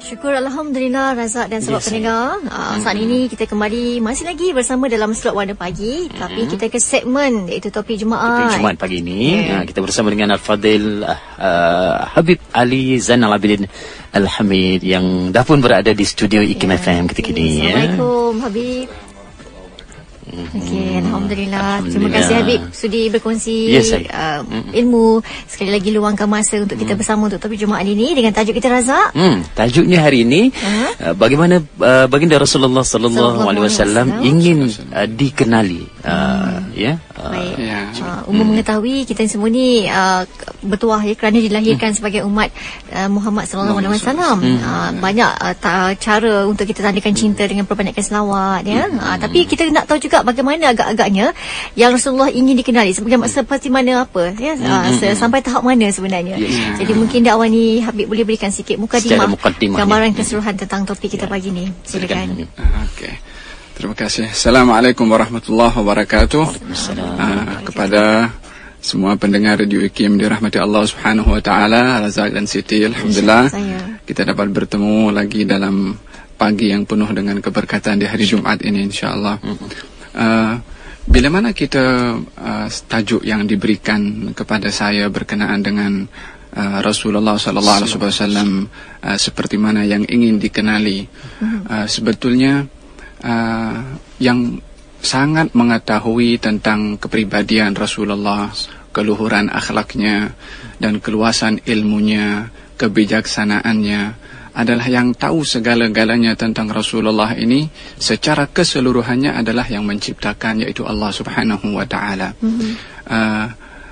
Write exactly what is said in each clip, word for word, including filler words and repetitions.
Syukur Alhamdulillah Razak dan sahabat yes, pendengar. uh, Saat mm-hmm. ini kita kembali masih lagi bersama dalam slot Warna Pagi. mm-hmm. Tapi kita ke segmen iaitu Topik Jumaat. Topik Jumaat pagi ini yeah. uh, kita bersama dengan Al-Fadil uh, uh, Habib Ali Zainal Abidin Al-Hamid yang dah pun berada di studio IKIM yeah. F M ketika ini. Assalamualaikum ya. Habib. Okey, Alhamdulillah. Alhamdulillah. Terima kasih Habib sudi berkongsi yes, uh, ilmu. Sekali lagi luangkan masa untuk kita bersama untuk Topik Jumaat ini dengan tajuk kita Razak. Hmm, tajuknya hari ini uh-huh. uh, bagaimana uh, baginda Rasulullah sallallahu alaihi wasallam ingin uh, dikenali. Uh, hmm. ya. Uh, Baik. Yeah. Uh, umum hmm. mengetahui kita semua ni uh, bertuah ya kerana dilahirkan hmm. sebagai umat uh, Muhammad sallallahu alaihi wasallam. Banyak uh, ta- cara untuk kita tandakan cinta dengan perbanyakan selawat ya. Hmm. Uh, tapi kita nak tahu juga bagaimana agak-agaknya yang Rasulullah ingin dikenali sebagai seperti mana apa ya mm-hmm. uh, sampai tahap mana sebenarnya. Yes. Jadi mungkin dakwah ni Habib boleh berikan sikit mukadimah gambaran keseluruhan tentang topik kita yeah. pagi ni. Silakan. Okey. Terima kasih. Assalamualaikum warahmatullahi wabarakatuh. Uh, kepada semua pendengar Radio IKIM dirahmati Allah Subhanahu wa taala, Razak dan Siti, alhamdulillah kita dapat bertemu lagi dalam pagi yang penuh dengan keberkatan di hari Jumaat ini insya-Allah. Uh, bila mana kita uh, tajuk yang diberikan kepada saya berkenaan dengan uh, Rasulullah sallallahu alaihi wasallam uh, seperti mana yang ingin dikenali, uh, sebetulnya uh, yang sangat mengetahui tentang kepribadian Rasulullah, keluhuran akhlaknya dan keluasan ilmunya, kebijaksanaannya adalah yang tahu segala-galanya tentang Rasulullah ini secara keseluruhannya adalah yang menciptakan, yaitu Allah Subhanahu wa taala. Mm-hmm. Uh,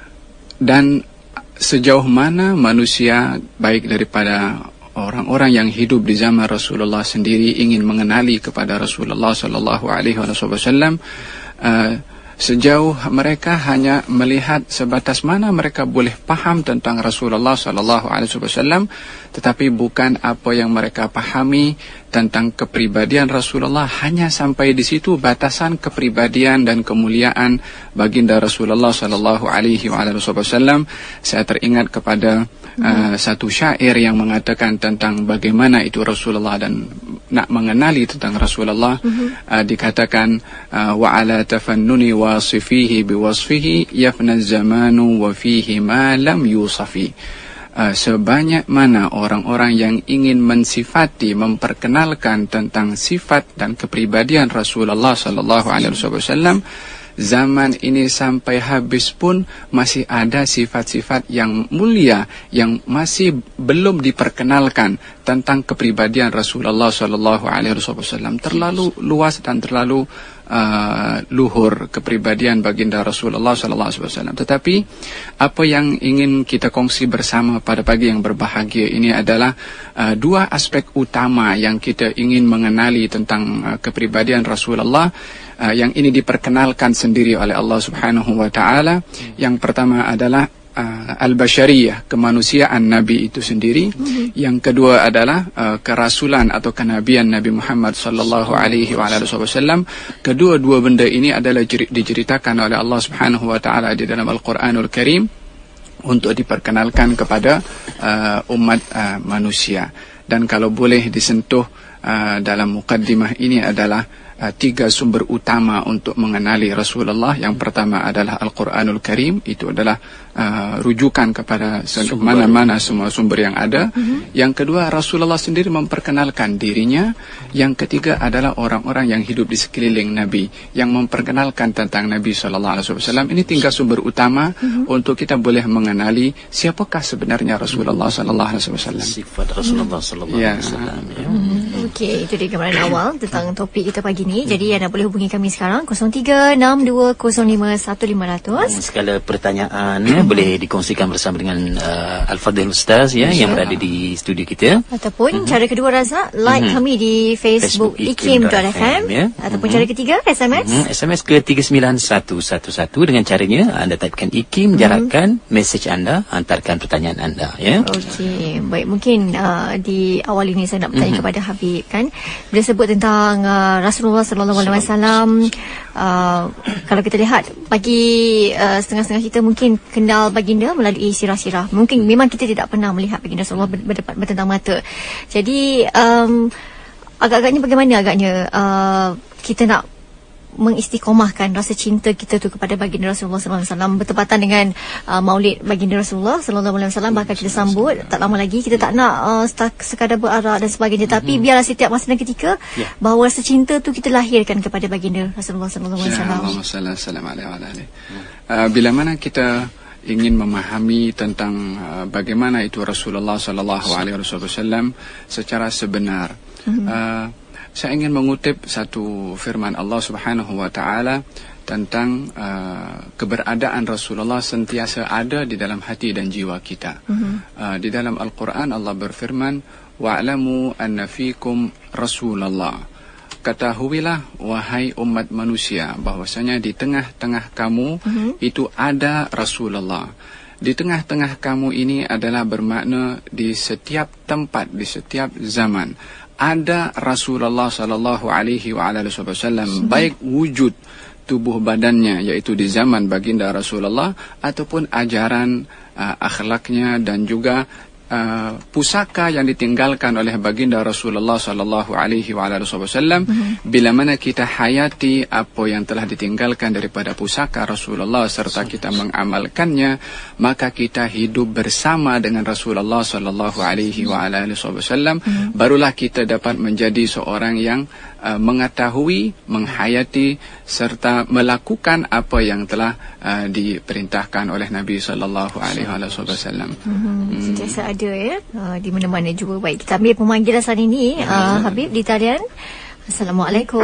dan sejauh mana manusia baik daripada orang-orang yang hidup di zaman Rasulullah sendiri ingin mengenali kepada Rasulullah sallallahu alaihi wasallam, uh, sejauh mereka hanya melihat sebatas mana mereka boleh paham tentang Rasulullah sallallahu alaihi wasallam, tetapi bukan apa yang mereka pahami tentang kepribadian Rasulullah, hanya sampai di situ batasan kepribadian dan kemuliaan baginda Rasulullah sallallahu alaihi wasallam. Saya teringat kepada Uh, satu syair yang mengatakan tentang bagaimana itu Rasulullah dan nak mengenali tentang Rasulullah. uh-huh. uh, dikatakan uh, wa ala tafannuni wasifihi biwasfihi yafna zamanu wa fihi ma lam yusafi. Uh, sebanyak mana orang-orang yang ingin mensifati, memperkenalkan tentang sifat dan kepribadian Rasulullah sallallahu alaihi wasallam, zaman ini sampai habis pun masih ada sifat-sifat yang mulia yang masih belum diperkenalkan tentang kepribadian Rasulullah sallallahu alaihi wasallam. Terlalu luas dan terlalu uh, luhur kepribadian baginda Rasulullah sallallahu alaihi wasallam. Tetapi apa yang ingin kita kongsi bersama pada pagi yang berbahagia ini adalah uh, dua aspek utama yang kita ingin mengenali tentang uh, kepribadian Rasulullah. Uh, yang ini diperkenalkan sendiri oleh Allah Subhanahu wa taala. Yang pertama adalah uh, al-bashariyah, kemanusiaan Nabi itu sendiri. Mm-hmm. Yang kedua adalah uh, kerasulan atau kenabian Nabi Muhammad sallallahu alaihi wasallam. Kedua-dua benda ini adalah diceritakan oleh Allah Subhanahu wa taala di dalam Al-Qur'anul Karim untuk diperkenalkan kepada uh, umat uh, manusia. Dan kalau boleh disentuh uh, dalam mukaddimah ini adalah Uh, tiga sumber utama untuk mengenali Rasulullah. Yang pertama adalah Al-Quranul Karim, itu adalah uh, rujukan kepada mana-mana semua sumber yang ada. Mm-hmm. Yang kedua, Rasulullah sendiri memperkenalkan dirinya. Yang ketiga adalah orang-orang yang hidup di sekeliling Nabi yang memperkenalkan tentang Nabi sallallahu alaihi wasallam. Ini tiga sumber utama mm-hmm. untuk kita boleh mengenali siapakah sebenarnya Rasulullah sallallahu alaihi wasallam. Sifat Rasulullah sallallahu alaihi wasallam. Okey, itu dia gambaran awal tentang topik kita pagi ni. Jadi anda boleh hubungi kami sekarang kosong tiga enam dua kosong lima satu lima kosong kosong. Segala pertanyaan ya, boleh dikongsikan bersama dengan uh, Al-Fadil Ustaz ya, yang berada di studio kita. Ataupun uh-huh. cara kedua, Razak, like uh-huh. kami di Facebook, Facebook ikim dot f m ya. Ataupun uh-huh. cara ketiga, S M S uh-huh. S M S ke tiga sembilan satu satu satu. Dengan caranya anda typekan IKIM, jarakkan uh-huh. mesej anda, hantarkan pertanyaan anda ya. Okey, baik, mungkin uh, di awal ini saya nak bertanya uh-huh. kepada Habib Habib kan, bila sebut tentang uh, Rasulullah sallallahu alaihi wasallam, uh, kalau kita lihat bagi uh, setengah-setengah kita mungkin kenal baginda melalui sirah-sirah. Mungkin memang kita tidak pernah melihat baginda Rasulullah berdepan bertentang mata. Jadi um, agak-agaknya bagaimana agaknya uh, kita nak mengistiqomahkan rasa cinta kita tu kepada baginda Rasulullah sallallahu alaihi wasallam bertepatan dengan uh, Maulid baginda Rasulullah sallallahu alaihi wasallam, bahkan kita sambut tak lama lagi. Kita tak nak uh, sekadar berarak dan sebagainya, tapi mm-hmm. biarlah setiap masa dan ketika yeah. bahawa rasa cinta tu kita lahirkan kepada baginda Rasulullah sallallahu alaihi wasallam. Uh, bila mana kita ingin memahami tentang uh, bagaimana itu Rasulullah sallallahu alaihi wasallam secara sebenar, mm-hmm. uh, saya ingin mengutip satu firman Allah Subhanahu wa taala tentang uh, keberadaan Rasulullah sentiasa ada di dalam hati dan jiwa kita. Mm-hmm. Uh, di dalam Al-Quran Allah berfirman, wa'lamu anna fikum Rasulullah. Ketahuilah wahai umat manusia bahwasanya di tengah-tengah kamu mm-hmm. itu ada Rasulullah. Di tengah-tengah kamu ini adalah bermakna di setiap tempat, di setiap zaman ada Rasulullah sallallahu alaihi wa alihi wasallam, baik wujud tubuh badannya yaitu di zaman baginda Rasulullah ataupun ajaran uh, akhlaknya dan juga uh, pusaka yang ditinggalkan oleh baginda Rasulullah sallallahu alaihi wa alihi wasallam. Mm-hmm. Bila mana kita hayati apa yang telah ditinggalkan daripada pusaka Rasulullah serta kita mengamalkannya, maka kita hidup bersama dengan Rasulullah sallallahu alaihi wa alihi wasallam. Mm-hmm. Barulah kita dapat menjadi seorang yang uh, mengetahui, menghayati serta melakukan apa yang telah uh, diperintahkan oleh Nabi sallallahu alaihi wasallam. Mm-hmm. Sentiasa ada ya, uh, di mana-mana juga. Baik, kita ambil pemanggilan saat ini, uh, Habib di talian. Assalamualaikum.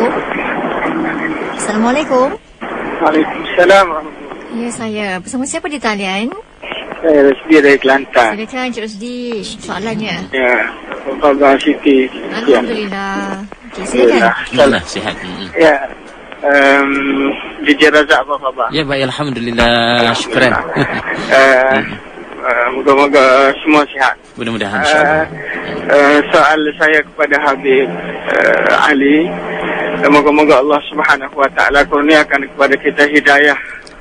Assalamualaikum. Waalaikumsalam. Ya, saya bersama siapa di talian? Saya Rusdi dari Kelantan. Silakan Cik Rusdi, soalannya. Ya, apa khabar Siti? Alhamdulillah. Okey, silakan. Alhamdulillah, sihat. Ya. Um, Jujur Razak, apa khabar? Ya, baik, alhamdulillah. Syukran. uh, uh, Moga-moga semua sihat. Mudah-mudahan, insyaAllah. Uh, uh, soal saya kepada Habib uh, Ali, moga-moga Allah Subhanahu wa taala kurniakan kepada kita hidayah.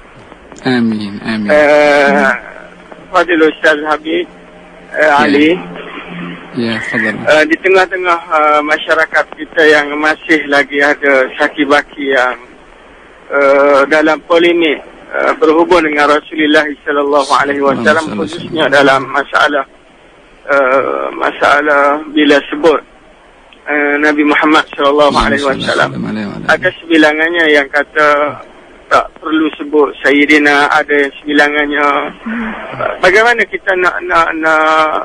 Amin, amin. Uh, Fadil Ustaz Habib uh, ya. Ali. Ya, fadal. Uh, di tengah-tengah uh, masyarakat kita yang masih lagi ada saki-baki yang uh, dalam polemik uh, berhubung dengan Rasulullah sallallahu alaihi wasallam, khususnya dalam masalah uh, masalah bila sebut uh, Nabi Muhammad sallallahu alaihi wasallam. Ada sebilangannya yang kata tak perlu sebut Sayyidina, ada yang sebilangannya. Bagaimana kita nak nak nak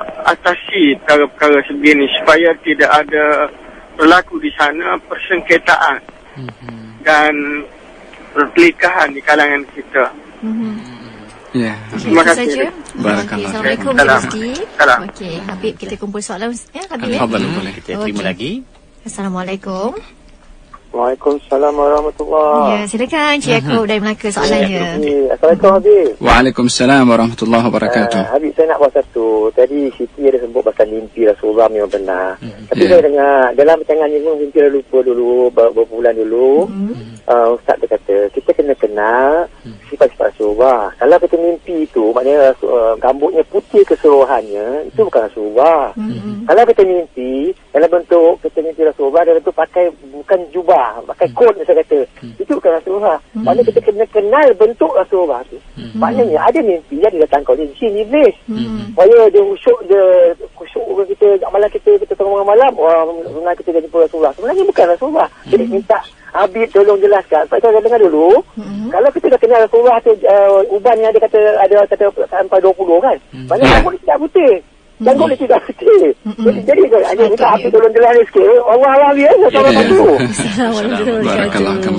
atasi perkara-perkara sebegini supaya tidak ada berlaku di sana persengketaan mm-hmm. dan pertelikahan di kalangan kita. Mm-hmm. Ya. Okay, terima kasih. Barakallah. Assalamualaikum Ustaz. Salam. Okey, Habib, kita kumpul soalan ya, Habib. Tafadhal, boleh kita terima lagi. Assalamualaikum. Waalaikumsalam warahmatullahi. Ya, silakan Cik Yaakob dari Melaka soalannya. Assalamualaikum Habib. Waalaikumsalam warahmatullahi wabarakatuh. Uh, Habib, saya nak buat satu. Tadi Siti ada sebut pasal mimpi Rasulullah memang benar. Mm-hmm. Tapi yeah. saya dengar dalam pecangan ini mungkin kita lupa dulu beberapa bulan dulu. Mm-hmm. Uh, Ustaz dia kata kita kena kenal mm-hmm. sifat-sifat Rasulullah. Kalau kita mimpi itu maknanya uh, rambutnya putih keseluruhannya, itu bukan Rasulullah. Mm-hmm. Kalau kita mimpi dalam bentuk kita mimpi Rasulullah dalam bentuk pakai bukan jubah, pakai kot hmm. saya kata hmm. itu bukan Rasulullah. Hmm. Maknanya kita kena kenal bentuk Rasulullah tu. Hmm. Maknanya ada mimpi yang dia datang kau ni jin iblis. Hmm. Supaya dia usyuk, dia khusyuk kita malam kita kita tengah malam wah renang kita jadi Rasulullah. Sebenarnya bukan Rasulullah. Hmm. Jadi minta Habib tolong jelaskan. Sebab kita dengar dulu hmm. kalau kita dah kenal Rasulullah tu uh, uban yang dia kata ada kata sampai dua puluh kan. Hmm. Maknanya rambut dia tidak putih. Dan boleh tidak putih. Jadi jadi hanya minta Habib tolong jelaskan sikit. Allah Allah biasa sama tu. Barakallahu.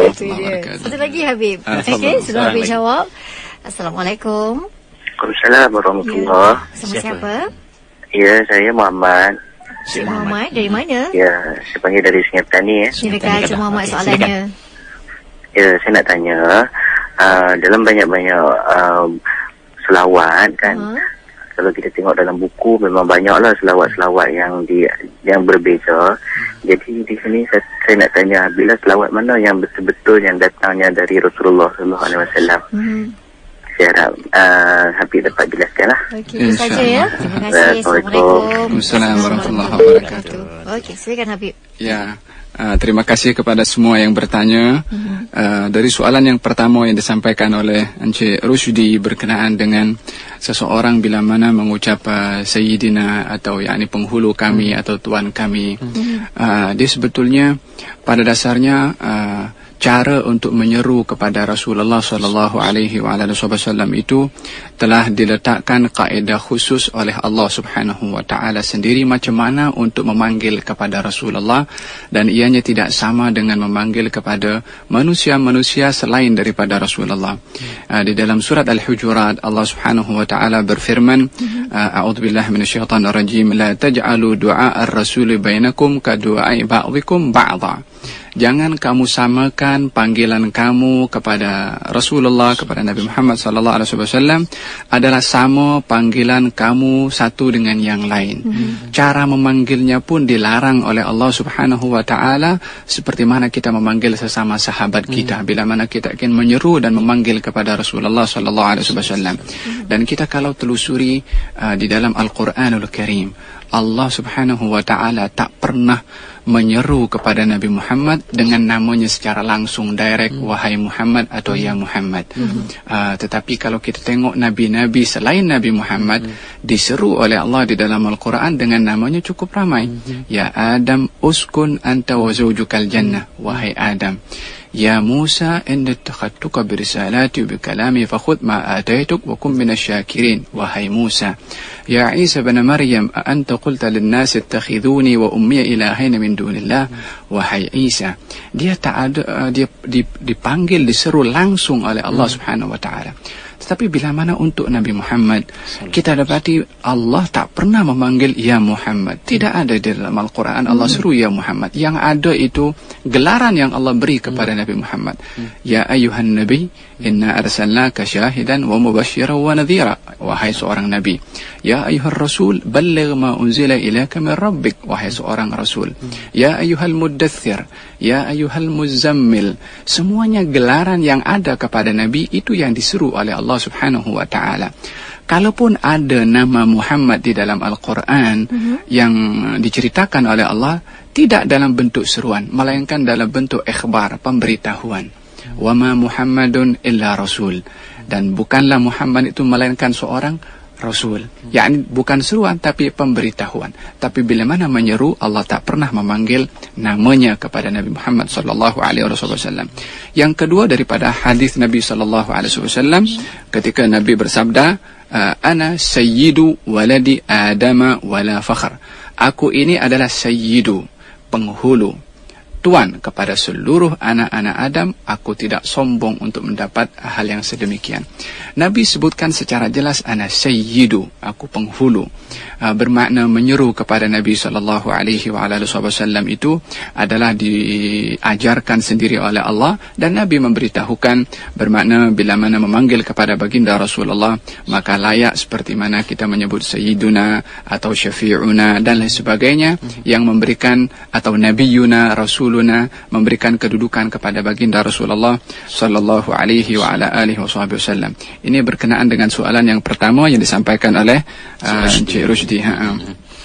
Satu lagi Habib. Okey, sudah Habib jawab. Assalamualaikum. Waalaikumsalam warahmatullahi. Sama siapa? Ya, saya Muhammad. Cik Muhammad dari mana? Ya, saya panggil dari Sungai Petani ya. Silakan Cik Muhammad soalannya. Ya, saya nak tanya uh, dalam banyak-banyak uh, selawat kan. Uh-huh. kalau kita tengok dalam buku memang banyaklah selawat-selawat yang di yang berbeza. Jadi di sini saya, saya nak tanya, bila selawat mana yang betul-betul yang datangnya dari Rasulullah sallallahu alaihi wasallam? Hmm. Saya harap uh, Habib dapat jelaskanlah. Okey, itu saja ya. Terima kasih. Assalamualaikum. Waalaikumsalam warahmatullahi wabarakatuh. Okey, silakan Habib. Ya. Uh, terima kasih kepada semua yang bertanya. Uh, dari soalan yang pertama yang disampaikan oleh Encik Rushdi berkenaan dengan seseorang bila mana mengucap uh, Sayyidina atau yakni penghulu kami atau tuan kami, uh, dia sebetulnya pada dasarnya uh, cara untuk menyeru kepada Rasulullah sallallahu alaihi wasallam itu telah diletakkan kaedah khusus oleh Allah Subhanahu wa taala sendiri macam mana untuk memanggil kepada Rasulullah, dan ianya tidak sama dengan memanggil kepada manusia-manusia selain daripada Rasulullah. Uh, di dalam surat Al-Hujurat Allah Subhanahu wa taala berfirman, a'udzubillahi minasyaitonir rajim, la taj'alu du'a ar-rasuli bainakum ka du'ai ba'dikum ba'dha. Jangan kamu samakan panggilan kamu kepada Rasulullah, kepada Nabi Muhammad sallallahu alaihi wasallam adalah sama panggilan kamu satu dengan yang lain. Mm-hmm. Cara memanggilnya pun dilarang oleh Allah Subhanahu wa taala seperti mana kita memanggil sesama sahabat kita, mm-hmm. bila mana kita ingin menyeru dan memanggil kepada Rasulullah sallallahu alaihi wasallam. Mm-hmm. Dan kita kalau telusuri uh, di dalam Al-Qur'anul Karim, Allah Subhanahu wa taala tak pernah menyeru kepada Nabi Muhammad dengan namanya secara langsung direct, hmm. wahai Muhammad atau hmm. ya Muhammad. Hmm. Uh, tetapi kalau kita tengok nabi-nabi selain Nabi Muhammad hmm. diseru oleh Allah di dalam Al-Quran dengan namanya cukup ramai. Hmm. Ya Adam uskun anta wa zawjukal jannah, wahai Adam. Ya Musa inna takhadtuka birisalati wa bikalami fakhudh ma ataituk wa kum minasyakirin, wahai Musa. Ya Isa bin Maryam a anta qulta lin-nasi ittakhiduni wa ummi ilahaina min dunillah, wahai Isa. Dia tak ada uh, dia dipanggil, diseru langsung oleh Allah hmm. Subhanahu wa taala. Tetapi bila mana untuk Nabi Muhammad, kita dapati Allah tak pernah memanggil ya Muhammad. Tidak ada di dalam Al-Quran Allah seru ya Muhammad. Yang ada itu gelaran yang Allah beri kepada Nabi Muhammad. Ya ayuhan Nabi, inna arsalnaka syahidan wa mubasyiran wa nadhira, wahai seorang Nabi. Ya ayuhar Rasul, balligh ma unzila ilaka min rabbik, wahai seorang Rasul. Ya ayuhal muddathir, ya ayuhal muzammil. Semuanya gelaran yang ada kepada Nabi itu yang diseru oleh Allah Subhanahu wa ta'ala. Kalaupun ada nama Muhammad di dalam Al-Quran uh-huh. yang diceritakan oleh Allah, tidak dalam bentuk seruan, melainkan dalam bentuk ikhbar, pemberitahuan. Wa ma Muhammadun illa rasul. Dan bukanlah Muhammad itu melainkan seorang Rasul. Yakni bukan seruan tapi pemberitahuan. Tapi bila mana menyeru, Allah tak pernah memanggil namanya kepada Nabi Muhammad sallallahu alaihi wasallam. Yang kedua daripada hadis Nabi sallallahu alaihi wasallam ketika Nabi bersabda, ana sayyidu waladi adama wala fakhr. Aku ini adalah sayyidu, penghulu, tuan kepada seluruh anak-anak Adam. Aku tidak sombong untuk mendapat hal yang sedemikian. Nabi sebutkan secara jelas, ana sayyidu, aku penghulu. Uh, bermakna menyeru kepada Nabi sallallahu alaihi wasallam itu adalah diajarkan sendiri oleh Allah, dan Nabi memberitahukan bermakna bila mana memanggil kepada baginda Rasulullah maka layak seperti mana kita menyebut sayyiduna atau syafi'una dan lain sebagainya, yang memberikan atau nabiyuna rasuluna memberikan kedudukan kepada baginda Rasulullah sallallahu alaihi wa ala alihi wasallam. Ini berkenaan dengan soalan yang pertama yang disampaikan oleh uh, Encik Rushdi. Ha, ha.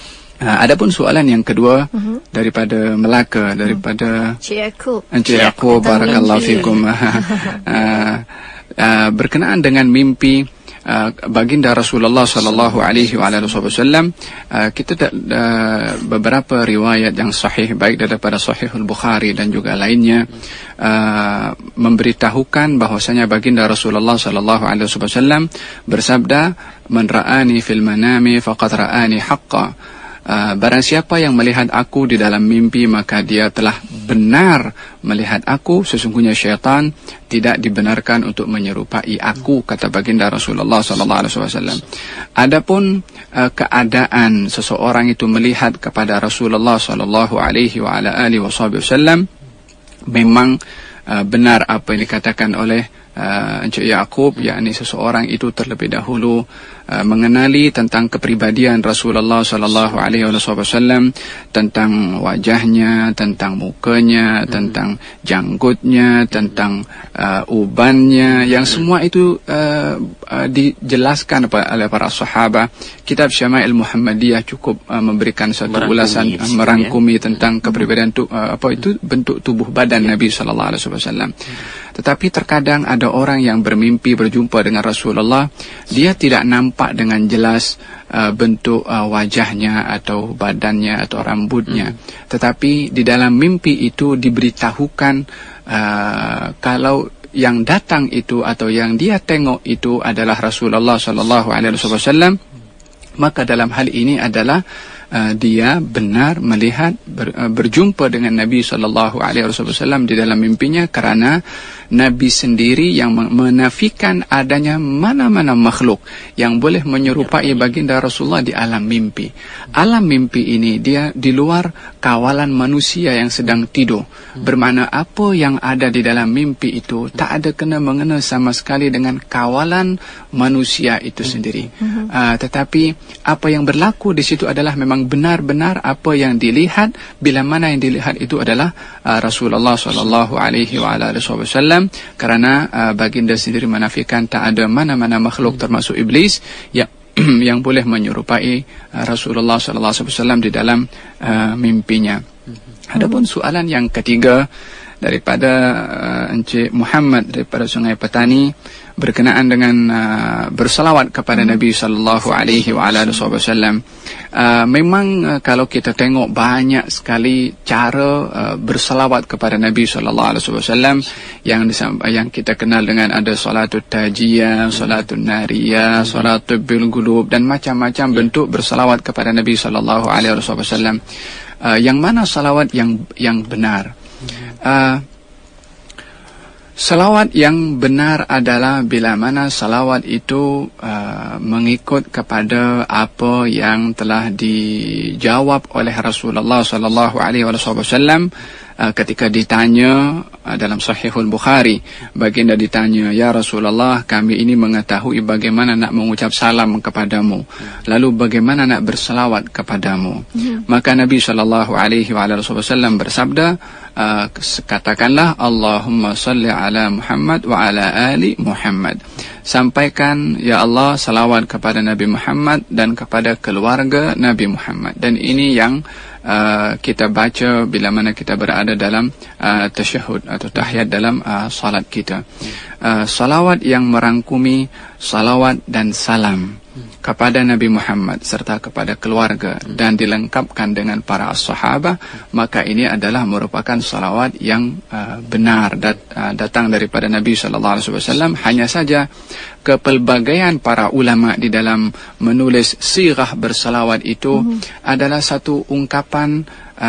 Uh, adapun soalan yang kedua uh-huh. daripada Melaka, daripada Encik Yaakob. Encik Yaakob, barakallahu fikum. uh, uh, berkenaan dengan mimpi Uh, baginda Rasulullah sallallahu alaihi wasallam, uh, kita da, uh, beberapa riwayat yang sahih baik daripada Sahihul Bukhari dan juga lainnya uh, memberitahukan bahwasanya baginda Rasulullah sallallahu alaihi wasallam bersabda, man ra'ani fil manami faqad ra'ani haqqan. Uh, barang siapa yang melihat aku di dalam mimpi maka dia telah benar melihat aku. Sesungguhnya syaitan tidak dibenarkan untuk menyerupai aku, kata baginda Rasulullah sallallahu alaihi wasallam. Adapun uh, keadaan seseorang itu melihat kepada Rasulullah sallallahu alaihi wasallam, memang uh, benar apa yang dikatakan oleh uh, Encik Yaqub, yakni seseorang itu terlebih dahulu uh, mengenali tentang kepribadian Rasulullah sallallahu alaihi wasallam, tentang wajahnya, tentang mukanya, hmm. tentang janggutnya, tentang uh, ubannya, yang semua itu uh, uh, dijelaskan oleh para sahabat. Kitab Syama'il Muhammadiyah cukup uh, memberikan satu merangkumi, ulasan uh, merangkumi ya. tentang kepribadian tu, uh, apa itu bentuk tubuh badan ya. Nabi sallallahu alaihi wasallam. Tetapi terkadang ada orang yang bermimpi berjumpa dengan Rasulullah, dia tidak nampak dengan jelas uh, bentuk uh, wajahnya atau badannya atau rambutnya. Hmm. Tetapi di dalam mimpi itu diberitahukan uh, kalau yang datang itu atau yang dia tengok itu adalah Rasulullah sallallahu alaihi wasallam, maka dalam hal ini adalah Uh, dia benar melihat ber, uh, berjumpa dengan Nabi sallallahu alaihi wasallam di dalam mimpinya, kerana Nabi sendiri yang menafikan adanya mana-mana makhluk yang boleh menyerupai baginda Rasulullah di alam mimpi. Alam mimpi ini dia di luar kawalan manusia yang sedang tidur. Bermakna apa yang ada di dalam mimpi itu tak ada kena mengena sama sekali dengan kawalan manusia itu sendiri. Uh, tetapi apa yang berlaku di situ adalah memang benar-benar apa yang dilihat, bila mana yang dilihat itu adalah uh, Rasulullah sallallahu alaihi wasallam, kerana uh, baginda sendiri menafikan tak ada mana-mana makhluk termasuk iblis yang yang boleh menyerupai uh, Rasulullah sallallahu alaihi wasallam di dalam uh, mimpinya. Adapun soalan yang ketiga daripada uh, Encik Muhammad daripada Sungai Petani berkenaan dengan uh, bersalawat kepada Nabi sallallahu alaihi wasallam. Uh, memang uh, kalau kita tengok banyak sekali cara uh, bersalawat kepada Nabi sallallahu alaihi wasallam yang yang kita kenal dengan ada salatul tajiyah, salatul nariyah, salatul bil qulub dan macam-macam bentuk bersalawat kepada Nabi sallallahu alaihi wasallam. Uh, yang mana salawat yang yang benar? Uh, Salawat yang benar adalah bila mana salawat itu uh, mengikut kepada apa yang telah dijawab oleh Rasulullah sallallahu alaihi wasallam uh, ketika ditanya uh, dalam Sahihul Bukhari, baginda ditanya, "Ya Rasulullah, kami ini mengetahui bagaimana nak mengucap salam kepadamu, lalu bagaimana nak bersalawat kepadamu?" Ya. Maka Nabi sallallahu alaihi wasallam bersabda, Uh, katakanlah Allahumma salli ala Muhammad wa ala ali Muhammad. Sampaikan, ya Allah, salawat kepada Nabi Muhammad dan kepada keluarga Nabi Muhammad. Dan ini yang uh, kita baca bila mana kita berada dalam uh, tasyahud atau tahiyat dalam uh, salat kita. Uh, salawat yang merangkumi salawat dan salam kepada Nabi Muhammad serta kepada keluarga dan dilengkapkan dengan para sahabat, maka ini adalah merupakan salawat yang uh, benar dat, uh, datang daripada Nabi sallallahu alaihi wasallam. Hanya saja kepelbagaian para ulama di dalam menulis sirah bersalawat itu mm-hmm. adalah satu ungkapan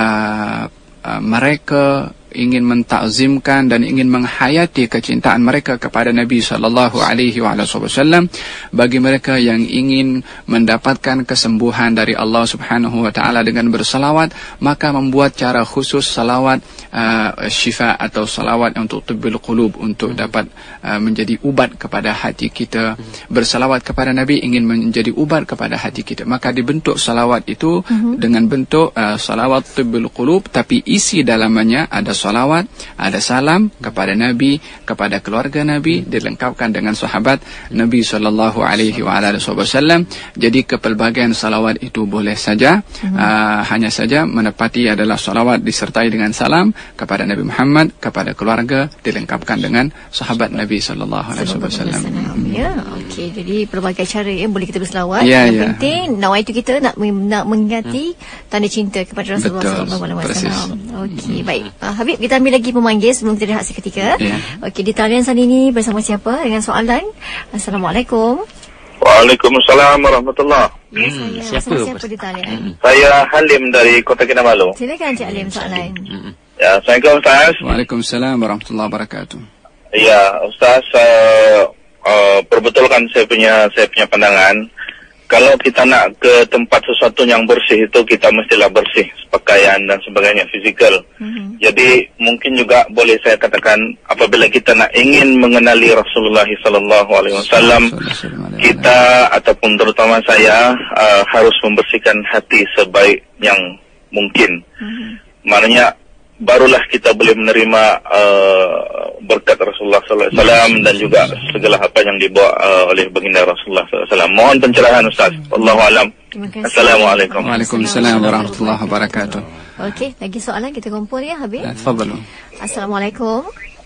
uh, uh, mereka ingin mentakzimkan dan ingin menghayati kecintaan mereka kepada Nabi sallallahu alaihi wasallam. Bagi mereka yang ingin mendapatkan kesembuhan dari Allah Subhanahu wa taala dengan bersalawat, maka membuat cara khusus salawat uh, syifa atau salawat untuk tibbil qulub, untuk dapat uh, menjadi ubat kepada hati kita. Bersalawat kepada Nabi ingin menjadi ubat kepada hati kita, maka dibentuk salawat itu uh-huh. dengan bentuk uh, salawat tibbil qulub, tapi isi dalamnya ada salawat, ada salam kepada Nabi, kepada keluarga Nabi, dilengkapkan dengan sahabat Nabi sallallahu alaihi wasallam. Jadi kepelbagaian salawat itu boleh saja, hmm. uh, hanya saja menepati adalah salawat disertai dengan salam kepada Nabi Muhammad, kepada keluarga, dilengkapkan dengan sahabat Nabi sallallahu alaihi wasallam. Ya, okey. Jadi pelbagai cara yang boleh kita berselawat. Ya, yang ya. penting nawaitu kita nak nak mengingati hmm. tanda cinta kepada Rasulullah sallallahu alaihi wasallam. Okey, baik. Uh, Habib, kita ambil lagi pemanggil sebelum kita rehat seketika. Yeah. Okey, di talian sana ini bersama siapa dengan soalan? Assalamualaikum. Waalaikumsalam warahmatullahi. Ya, saya. Siapa? Siapa di talian? Saya Halim dari Kota Kinabalu. Silakan Cik Halim soalan. Ya, Assalamualaikum Ustaz. Waalaikumsalam warahmatullahi wabarakatuh. Ya, Ustaz, saya uh, perbetulkan saya punya saya punya pandangan. kalau kita nak ke tempat sesuatu yang bersih itu kita mestilah bersih pakaian dan sebagainya, fizikal. Mm-hmm. Jadi mungkin juga boleh saya katakan apabila kita nak ingin mengenali Rasulullah sallallahu alaihi wasallam, kita ataupun terutama saya uh, harus membersihkan hati sebaik yang mungkin. Mm-hmm. Maknanya barulah kita boleh menerima uh, berkat Rasulullah sallallahu alaihi wasallam dan juga segala apa yang dibawa uh, oleh baginda Rasulullah sallallahu alaihi wasallam. Mohon pencerahan Ustaz. Wallahu alam. Assalamualaikum. Waalaikumsalam warahmatullahi wabarakatuh. Okey, lagi soalan kita kumpul ya Habib. Tafadhalu. Assalamualaikum.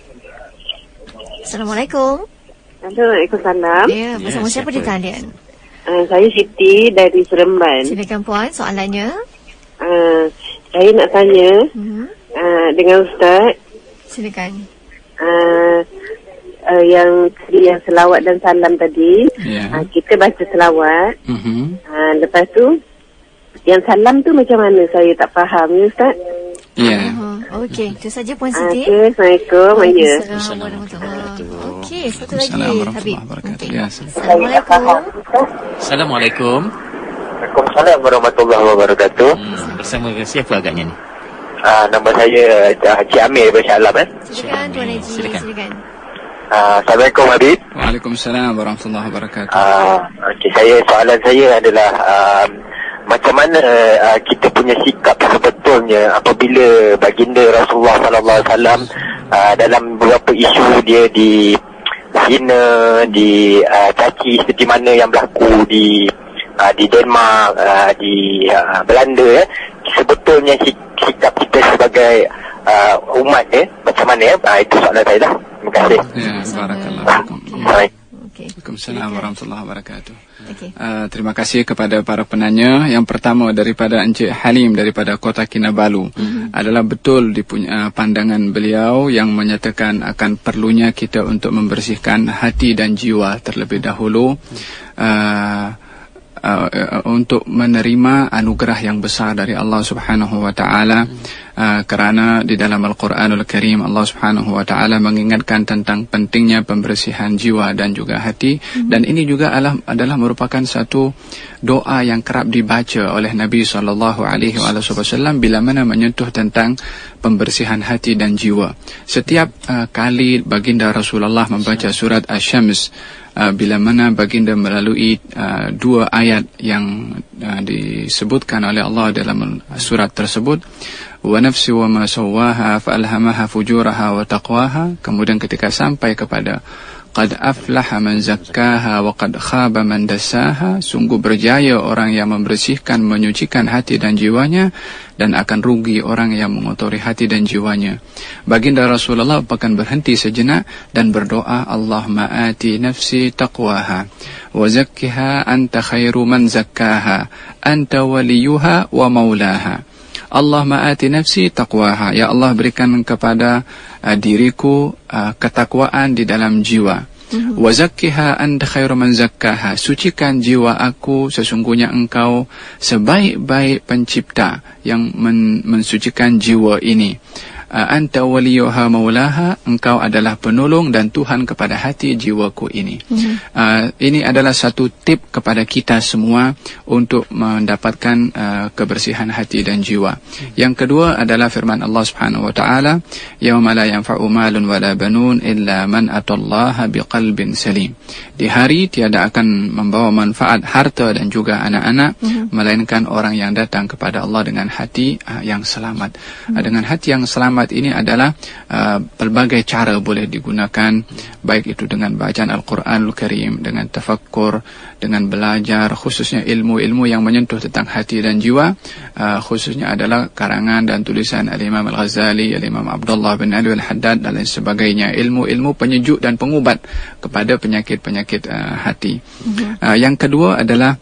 Assalamualaikum. Waalaikumsalam. Ya, bersama ya, siapa di talian? Uh, saya Siti dari Seremban. Silakan puan, soalannya. Uh, saya nak tanya uh-huh. uh, dengan Ustaz. Silakan. Uh, uh, yang yang selawat dan salam tadi, yeah. uh, kita baca selawat. Uh-huh. Uh, lepas tu, yang salam tu macam mana? Saya tak faham, ya Ustaz. Ya. Yeah. Uh-huh. Okey, itu saja Puan Siti. Okay, Assalamualaikum. Assalamualaikum. Okey, satu lagi Habib. Okay. Ya, Assalamualaikum. Assalamualaikum. Waalaikumsalam warahmatullahi wabarakatuh. Hmm, bersama siapa agaknya ni? Uh, nama saya uh, Cik Amir Bashar Alam eh. Silakan Tuan Haji, silakan. silakan. Uh, Assalamualaikum Habib. Waalaikumsalam warahmatullahi wabarakatuh. Uh, okay, saya soalan saya adalah uh, macam mana uh, kita punya sikap sebetulnya apabila baginda Rasulullah sallallahu alaihi wasallam uh, dalam beberapa isu dia di hina, di uh, caci seperti mana yang berlaku di uh, di Denmark, uh, di uh, Belanda eh. Sebetulnya sikap kita sebagai uh, umat eh, macam mana eh? Uh, itu soalan saya lah. Terima kasih. Ya, barakallahu fikum. Waalaikumsalam warahmatullahi wabarakatuh. Okay. Uh, terima kasih kepada para penanya. Yang pertama daripada Encik Halim daripada Kota Kinabalu. Mm-hmm. Adalah betul di punya pandangan beliau yang menyatakan akan perlunya kita untuk membersihkan hati dan jiwa terlebih dahulu. Uh, Uh, uh, untuk menerima anugerah yang besar dari Allah Subhanahu wa taala, uh, kerana di dalam Al-Qur'anul Karim Allah Subhanahu wa taala mengingatkan tentang pentingnya pembersihan jiwa dan juga hati, hmm. dan ini juga adalah, adalah merupakan satu doa yang kerap dibaca oleh Nabi sallallahu alaihi wasallam bila mana menyentuh tentang pembersihan hati dan jiwa. Setiap uh, kali baginda Rasulullah membaca surat Asy-Syams, Uh, bila mana baginda melalui uh, dua ayat yang uh, disebutkan oleh Allah dalam surat tersebut, wa nafsi wa ma sawwaha fa alhamaha fujuraha wa taqwaha, kemudian ketika sampai kepada qad aflaha man zakkaha wa qad khaba man dassaha, sungguh berjaya orang yang membersihkan menyucikan hati dan jiwanya, dan akan rugi orang yang mengotori hati dan jiwanya. Baginda Rasulullah akan berhenti sejenak dan berdoa, Allahumma ati nafsi taqwaha wa zakkiha anta khairu man zakkaha anta waliyuha wa maulaha. Allahumma ati nafsi taqwaha, ya Allah berikan kepada uh, diriku uh, ketakwaan di dalam jiwa. Mm-hmm. Wa zakkiha anta khairu man zakkaha, sucikan jiwa aku, sesungguhnya engkau sebaik-baik pencipta yang men- mensucikan jiwa ini. Uh, anta waliyuha maulaha, engkau adalah penolong dan Tuhan kepada hati jiwaku ini. Mm-hmm. Uh, ini adalah satu tip kepada kita semua untuk mendapatkan uh, kebersihan hati dan jiwa. Mm-hmm. Yang kedua adalah firman Allah Subhanahu wa taala, yauma la yanfa'u malun wala banun illa man atallaha biqalbin salim. Di hari tiada akan membawa manfaat harta dan juga anak-anak, mm-hmm. melainkan orang yang datang kepada Allah dengan hati uh, yang selamat. Mm-hmm. Uh, dengan hati yang selamat ini adalah uh, pelbagai cara boleh digunakan, baik itu dengan bacaan Al-Quranul Karim, dengan tafakkur, dengan belajar, khususnya ilmu-ilmu yang menyentuh tentang hati dan jiwa, uh, khususnya adalah karangan dan tulisan Al-Imam Al-Ghazali, Al-Imam Abdullah bin Ali Al-Haddad dan lain sebagainya, ilmu-ilmu penyejuk dan pengubat kepada penyakit-penyakit uh, hati. Mm-hmm. Uh, yang kedua adalah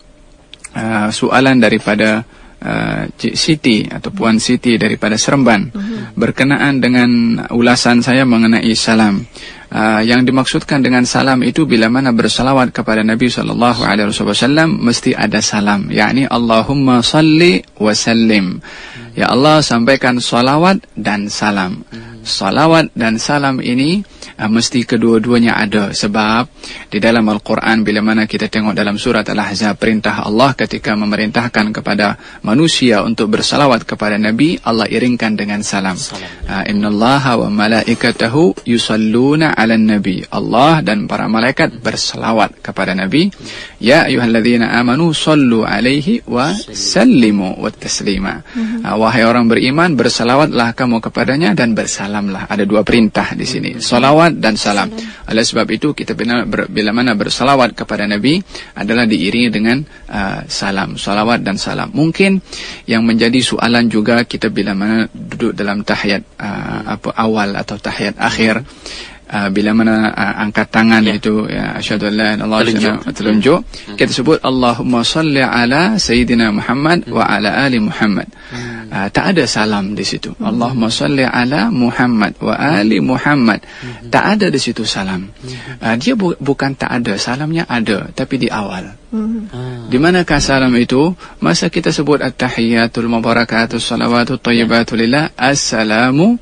uh, soalan daripada Uh, Cik Siti atau Puan Siti daripada Seremban, uh-huh. berkenaan dengan ulasan saya mengenai salam. Uh, yang dimaksudkan dengan salam itu bila mana bersalawat kepada Nabi sallallahu alaihi wasallam mesti ada salam, yakni Allahumma salli wa sallim. Ya Allah, sampaikan salawat dan salam. salawat dan salam ini uh, mesti kedua-duanya ada. Sebab di dalam Al-Quran, bila mana kita tengok dalam surat Al-Ahzab, perintah Allah ketika memerintahkan kepada manusia untuk bersalawat kepada Nabi, Allah iringkan dengan salam. uh, Innallaha wa malaikatahu yusalluna ala nabi. Allah dan para malaikat bersalawat kepada Nabi. Ya ayyuhalladzina amanu sallu alaihi wa sallimu wa taslima. uh, Wahai orang beriman, bersalawatlah kamu kepadanya dan bersalamlah. Ada dua perintah di sini, salawat dan salam. Oleh sebab itu kita bila, bila mana bersalawat kepada Nabi adalah diiringi dengan uh, salam, salawat dan salam. Mungkin yang menjadi soalan juga kita bila mana duduk dalam tahiyat uh, apa awal atau tahiyat akhir, Uh, bila mana uh, angkat tangan ya. Itu ya, asyhadu an la ilaha illallah, telunjuk, hmm. kita sebut Allahumma salli ala sayyidina Muhammad hmm. wa ala ali Muhammad. hmm. uh, tak ada salam di situ. hmm. Allahumma salli ala Muhammad wa ali Muhammad. hmm. Tak ada di situ salam. hmm. uh, dia bu- bukan tak ada, salamnya ada tapi di awal. hmm. Di manakah salam itu? Masa kita sebut at-tahiyyatul mubarakatus salawatut thayyibatu lillah, assalamu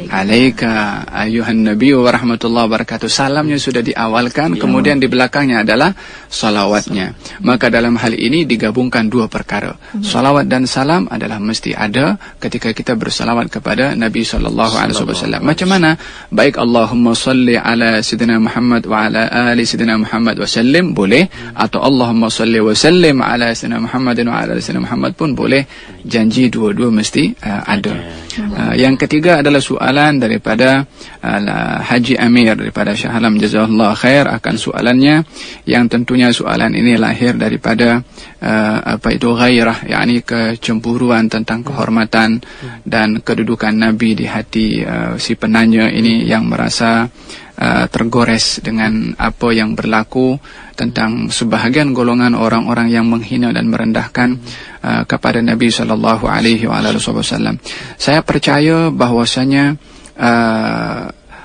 alaika ayuhan nabi wa rahmatullahi wa barakatuh. Salamnya sudah diawalkan, ya. Kemudian di belakangnya adalah salawatnya. Maka dalam hal ini digabungkan dua perkara. hmm. Salawat dan salam adalah mesti ada ketika kita bersalawat kepada Nabi sallallahu alaihi wasallam. Macam mana? Baik Allahumma salli ala sayyidina Muhammad wa ala ali sayyidina Muhammad wa sallim boleh, atau Allahumma salli wa sallim ala sayyidina Muhammad wa ala ali sayyidina Muhammad pun boleh. Janji dua-dua mesti uh, ada. Uh, yang ketiga adalah soalan daripada uh, Haji Amir daripada Shah Alam, jazakallahu khair akan soalannya, yang tentunya soalan ini lahir daripada uh, apa itu ghairah, yakni kecemburuan tentang kehormatan dan kedudukan Nabi di hati uh, si penanya ini, yang merasa uh, tergores dengan apa yang berlaku tentang sebahagian golongan orang-orang yang menghina dan merendahkan uh, kepada Nabi sallallahu alaihi wasallam. Saya percaya bahwasanya uh,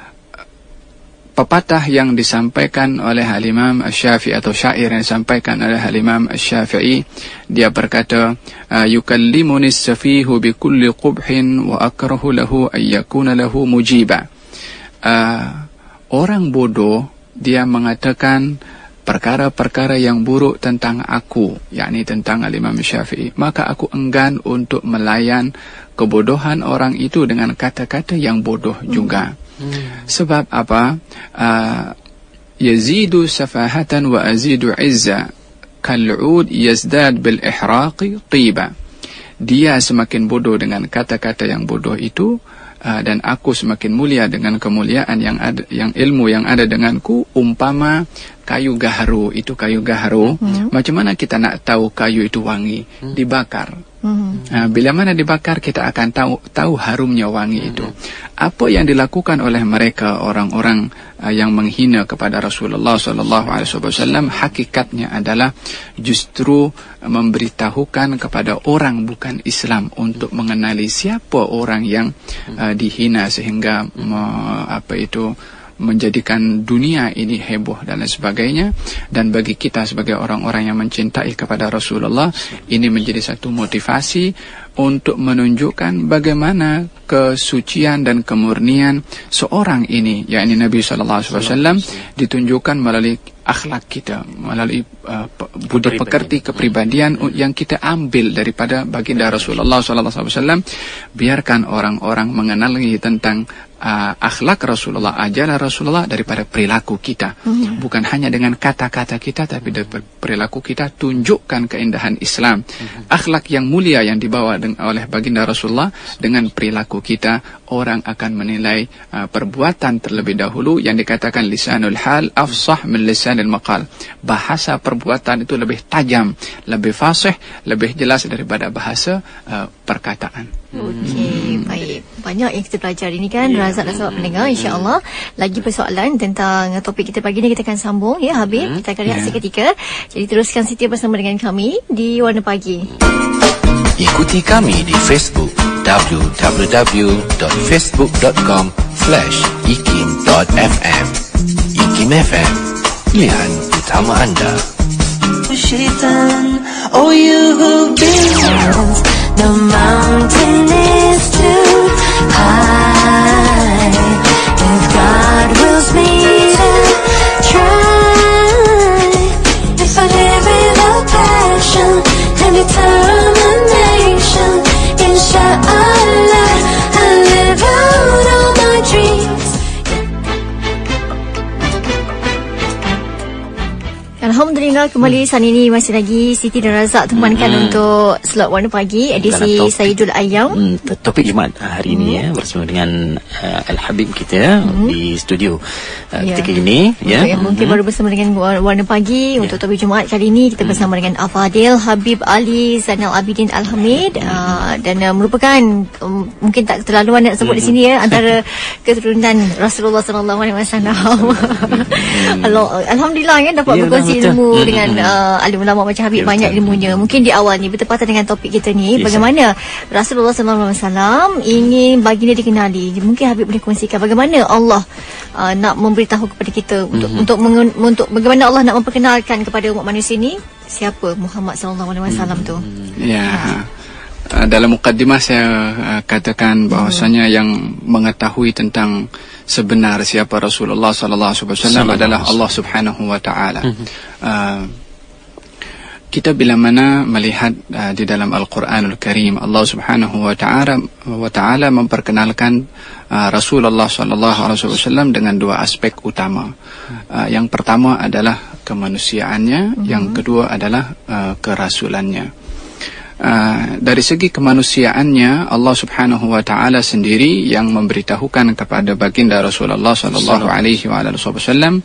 pepatah yang disampaikan oleh Al-Imam Asy-Syafi'i atau syair yang disampaikan oleh Al-Imam Asy-Syafi'i, dia berkata, yukallimuni as-safihu bi kulli qubhin wa akrahu lahu ay yakuna lahu mujiba. Uh, orang bodoh dia mengatakan perkara-perkara yang buruk tentang aku, yakni tentang Al-Imam Syafi'i, maka aku enggan untuk melayan kebodohan orang itu dengan kata-kata yang bodoh juga. hmm. Sebab apa? Uh, yazidu safahatan wa azidu izza kal'ud yazdad bil ihraqi tiba. Dia semakin bodoh dengan kata-kata yang bodoh itu, Uh, dan aku semakin mulia dengan kemuliaan yang ada, yang ilmu yang ada denganku, umpama kayu gaharu. Itu kayu gaharu. hmm. Macam mana kita nak tahu kayu itu wangi? hmm. Dibakar. hmm. uh, Bila mana dibakar, kita akan tahu tahu harumnya wangi. hmm. itu. Apa yang dilakukan oleh mereka orang-orang uh, yang menghina kepada Rasulullah sallallahu alaihi wasallam, hakikatnya adalah justru memberitahukan kepada orang bukan Islam untuk mengenali siapa orang yang uh, dihina sehingga me, apa itu menjadikan dunia ini heboh dan lain sebagainya. Dan bagi kita sebagai orang-orang yang mencintai kepada Rasulullah, ini menjadi satu motivasi untuk menunjukkan bagaimana kesucian dan kemurnian seorang ini, yakni Nabi sallallahu alaihi wasallam, ditunjukkan melalui akhlak kita, melalui uh, budi pekerti kepribadian yang kita ambil daripada baginda Rasulullah sallallahu alaihi wasallam. Biarkan orang-orang mengenali tentang uh, akhlak Rasulullah, ajaran Rasulullah daripada perilaku kita. Mm-hmm. Bukan hanya dengan kata-kata kita, tapi dari perilaku kita tunjukkan keindahan Islam. Mm-hmm. Akhlak yang mulia yang dibawa oleh baginda Rasulullah dengan perilaku kita, orang akan menilai uh, perbuatan terlebih dahulu, yang dikatakan lisanul hal afsah min lisanil maqal. Bahasa perbuatan itu lebih tajam, lebih fasih, lebih jelas daripada bahasa uh, perkataan. Okey, baik. Banyak yang kita pelajari ni kan, yeah. Razak dan sahabat pendengar, insya-Allah. Lagi persoalan tentang topik kita pagi ni kita akan sambung ya Habib. Hmm. Kita akan rehat yeah. seketika. Jadi teruskan setia bersama dengan kami di Warna Pagi. Ikuti kami di Facebook w w w dot facebook dot com slash ikim dot f m. Ikim F M, pilihan utama anda. Syaitan, oh you who belongs, the mountain is too high. pendengar, kembali saat ini masih lagi Siti dan Razak temankan hmm. untuk slot Warna Pagi edisi Sayyidul Ayyam. Hmm, topik Jumaat hari hmm. ini ya, bersama dengan uh, Al-Habib kita hmm. di studio uh, ya. ketika ini ya. Untuk yang mungkin hmm. baru bersama dengan Warna Pagi ya. Untuk topik Jumaat kali ini kita bersama hmm. dengan Al-Fadil Habib Ali Zainal Abidin Al-Hamid hmm. uh, dan uh, merupakan um, mungkin tak terlaluan nak sebut hmm. di sini ya, antara keturunan Rasulullah sallallahu alaihi wasallam. Alhamdulillah ya, dapat ya, berkongsi ilmu hmm. dengan uh, alim ulama macam Habib, ya, banyak ilmunya. Mungkin di awal ni bertepatan dengan topik kita ni, yes. bagaimana Rasulullah sallallahu alaihi wasallam ingin baginda dikenali. Mungkin Habib boleh kongsikan bagaimana Allah uh, nak memberitahu kepada kita untuk mm-hmm. untuk mengun, untuk bagaimana Allah nak memperkenalkan kepada umat manusia ni siapa Muhammad sallallahu alaihi wasallam tu. Ya. Uh, dalam mukaddimah saya uh, katakan bahawasanya hmm. yang mengetahui tentang sebenar siapa Rasulullah sallallahu alaihi wasallam adalah Allah Subhanahu wa taala. Hmm. Uh, kita bila mana melihat uh, di dalam Al-Quranul Karim, Allah Subhanahu wa taala wa taala memperkenalkan uh, Rasulullah sallallahu alaihi wasallam dengan dua aspek utama. Uh, yang pertama adalah kemanusiaannya, hmm. yang kedua adalah uh, kerasulannya. Uh, dari segi kemanusiaannya, Allah Subhanahu wa taala sendiri yang memberitahukan kepada baginda Rasulullah sallallahu alaihi wasallam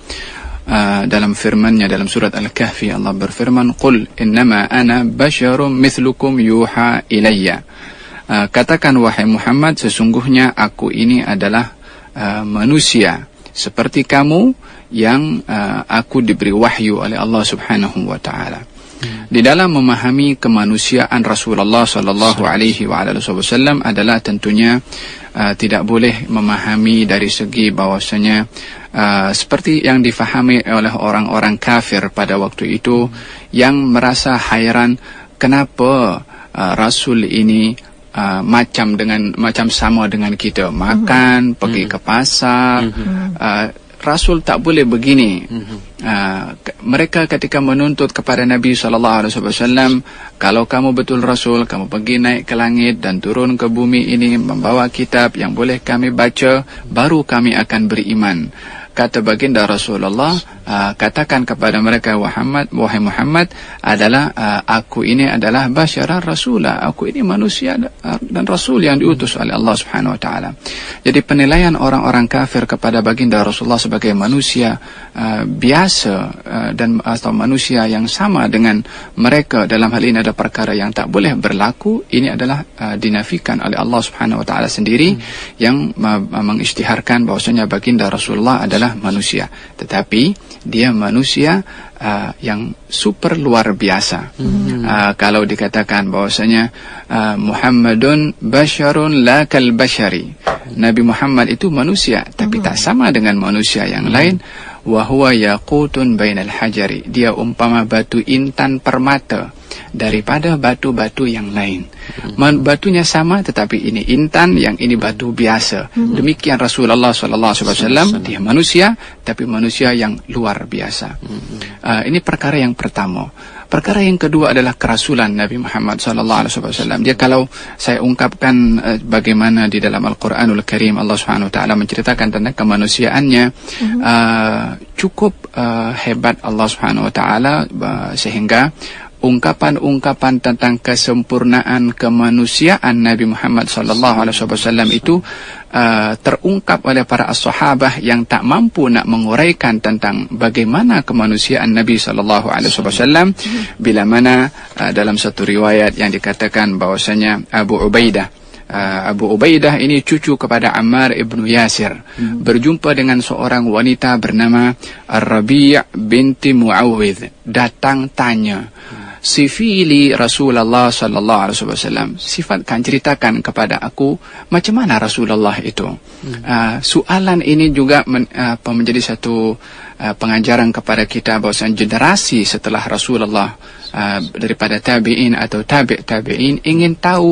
uh, dalam firman-Nya dalam surat Al-Kahfi. Allah berfirman, "Qul innama ana basyarum mithlukum yuha ilayya." Uh, katakan wahai Muhammad, sesungguhnya aku ini adalah uh, manusia seperti kamu yang uh, aku diberi wahyu oleh Allah Subhanahu wa taala. Di dalam memahami kemanusiaan Rasulullah sallallahu alaihi wasallam adalah tentunya uh, tidak boleh memahami dari segi bahwasanya uh, seperti yang difahami oleh orang-orang kafir pada waktu itu, yang merasa hairan kenapa uh, Rasul ini uh, macam dengan macam sama dengan kita, makan, mm-hmm. pergi ke pasar. Mm-hmm. uh, Rasul tak boleh begini. Mm-hmm. Uh, mereka ketika menuntut kepada Nabi sallallahu alaihi wasallam, kalau kamu betul Rasul, kamu pergi naik ke langit dan turun ke bumi ini membawa kitab yang boleh kami baca, baru kami akan beriman. Kata baginda Rasulullah, uh, katakan kepada mereka, Muhammad, wahai Muhammad, adalah uh, aku ini adalah basyaran rasulah, aku ini manusia dan rasul yang diutus oleh Allah Subhanahu wa taala. Jadi penilaian orang-orang kafir kepada baginda Rasulullah sebagai manusia uh, biasa uh, dan atau manusia yang sama dengan mereka, dalam hal ini ada perkara yang tak boleh berlaku, ini adalah uh, dinafikan oleh Allah Subhanahu wa taala sendiri, hmm. yang uh, mengisytiharkan bahwasanya baginda Rasulullah adalah manusia, tetapi dia manusia uh, yang super luar biasa. Hmm. Uh, kalau dikatakan bahwasanya uh, Muhammadun basyarun la kal basyari, Nabi Muhammad itu manusia, tapi hmm. tak sama dengan manusia yang hmm. lain. Wa huwa yaqutun bainal hajari, dia umpama batu intan permata daripada batu-batu yang lain. Hmm. Batunya sama, tetapi ini intan, yang ini batu biasa. Hmm. Demikian Rasulullah sallallahu alaihi wasallam, dia manusia, tapi manusia yang luar biasa. Hmm. Uh, ini perkara yang pertama. Perkara yang kedua adalah kerasulan Nabi Muhammad sallallahu alaihi wasallam. Dia, kalau saya ungkapkan uh, bagaimana di dalam Al-Quranul Karim Allah Subhanahu wa taala menceritakan tentang kemanusiaannya, uh-huh. uh, cukup uh, hebat Allah Subhanahu wa taala uh, sehingga ungkapan-ungkapan tentang kesempurnaan kemanusiaan Nabi Muhammad sallallahu alaihi wasallam itu uh, terungkap oleh para as-sahabah yang tak mampu nak menguraikan tentang bagaimana kemanusiaan Nabi sallallahu alaihi wasallam, bila mana uh, dalam satu riwayat yang dikatakan bahwasanya Abu Ubaidah Uh, Abu Ubaidah ini cucu kepada Ammar ibnu Yasir, hmm. berjumpa dengan seorang wanita bernama Ar-Rabi' binti Muawwidh, datang tanya, hmm. sifili Rasulullah sallallahu alaihi wasallam, sifatkan, ceritakan kepada aku macam mana Rasulullah itu. hmm. uh, soalan ini juga men, uh, menjadi satu uh, pengajaran kepada kita bahawa generasi setelah Rasulullah uh, daripada tabi'in atau tabi' tabi'in ingin tahu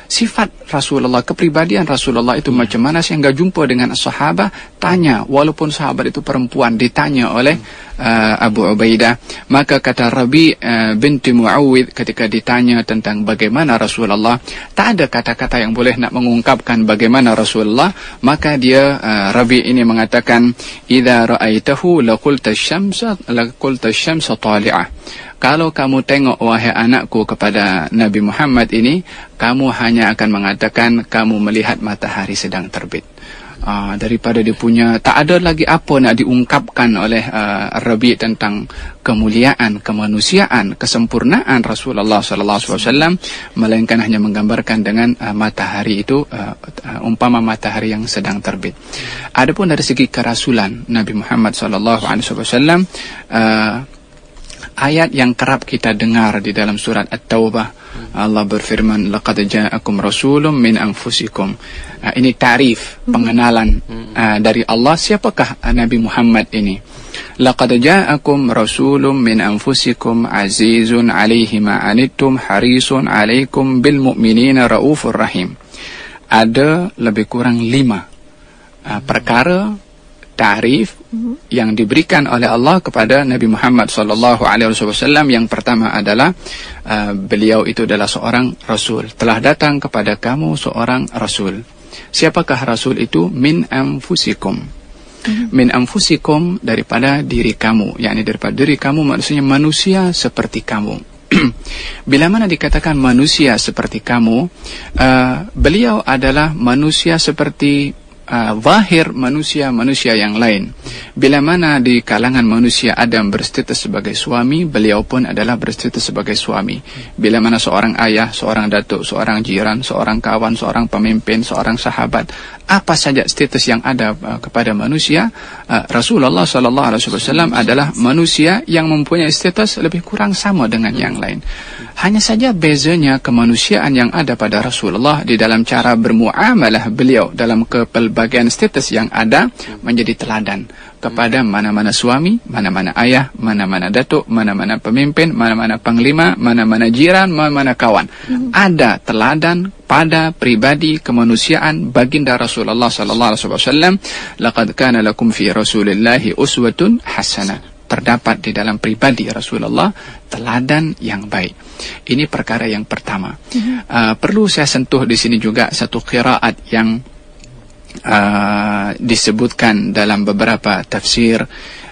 sifat Rasulullah, kepribadian Rasulullah itu macam mana sehingga jumpa dengan sahabat, tanya, walaupun sahabat itu perempuan, ditanya oleh uh, Abu Ubaidah. Maka kata Rabi uh, binti Muawwidh ketika ditanya tentang bagaimana Rasulullah, tak ada kata-kata yang boleh nak mengungkapkan bagaimana Rasulullah. Maka dia uh, Rabi ini mengatakan, idza ra'aitahu laqulta asy-syamsa laqulta asy-syamsa tali'ah. Kalau kamu tengok wahai anakku kepada Nabi Muhammad ini, kamu hanya akan mengatakan kamu melihat matahari sedang terbit. Uh, daripada dia punya, tak ada lagi apa nak diungkapkan oleh uh, Rabi tentang kemuliaan, kemanusiaan, kesempurnaan Rasulullah sallallahu alaihi wasallam, melainkan hanya menggambarkan dengan uh, matahari itu uh, uh, umpama matahari yang sedang terbit. Adapun dari segi kerasulan Nabi Muhammad sallallahu alaihi wasallam, uh, ayat yang kerap kita dengar di dalam surat At-Taubah, Allah berfirman, laqad ja'akum rasulun min anfusikum. Uh, ini tarif, pengenalan uh, dari Allah siapakah uh, Nabi Muhammad ini. Laqad ja'akum rasulun min anfusikum azizun 'alaihi ma 'anittum harisun 'alaikum bil mu'minina raufur rahim. Ada lebih kurang lima uh, perkara tarif mm-hmm. yang diberikan oleh Allah kepada Nabi Muhammad sallallahu alaihi wasallam. Yang pertama adalah uh, beliau itu adalah seorang rasul, telah datang kepada kamu seorang rasul. Siapakah rasul itu? Min anfusikum. Mm-hmm. Min anfusikum, daripada diri kamu, yakni daripada diri kamu maksudnya manusia seperti kamu. Bila mana dikatakan manusia seperti kamu, uh, beliau adalah manusia seperti Uh, zahir manusia-manusia yang lain. Bila mana di kalangan manusia Adam berstatus sebagai suami, beliau pun adalah berstatus sebagai suami. Bila mana seorang ayah, seorang datuk, seorang jiran, seorang kawan, seorang pemimpin, seorang sahabat, apa saja status yang ada uh, kepada manusia, uh, Rasulullah sallallahu alaihi wasallam adalah manusia yang mempunyai status lebih kurang sama dengan yang lain. Hanya saja bezanya kemanusiaan yang ada pada Rasulullah di dalam cara bermuamalah beliau dalam kepelbagian status yang ada menjadi teladan kepada mana-mana suami, mana-mana ayah, mana-mana datuk, mana-mana pemimpin, mana-mana panglima, mana-mana jiran, mana-mana kawan. Hmm. Ada teladan pada pribadi kemanusiaan baginda Rasulullah sallallahu alaihi wasallam. Laqad kana lakum fi Rasulillahi uswatun hasanah. Terdapat di dalam pribadi Rasulullah teladan yang baik. Ini perkara yang pertama. Mm-hmm. Uh, perlu saya sentuh di sini juga satu qiraat yang uh, disebutkan dalam beberapa tafsir.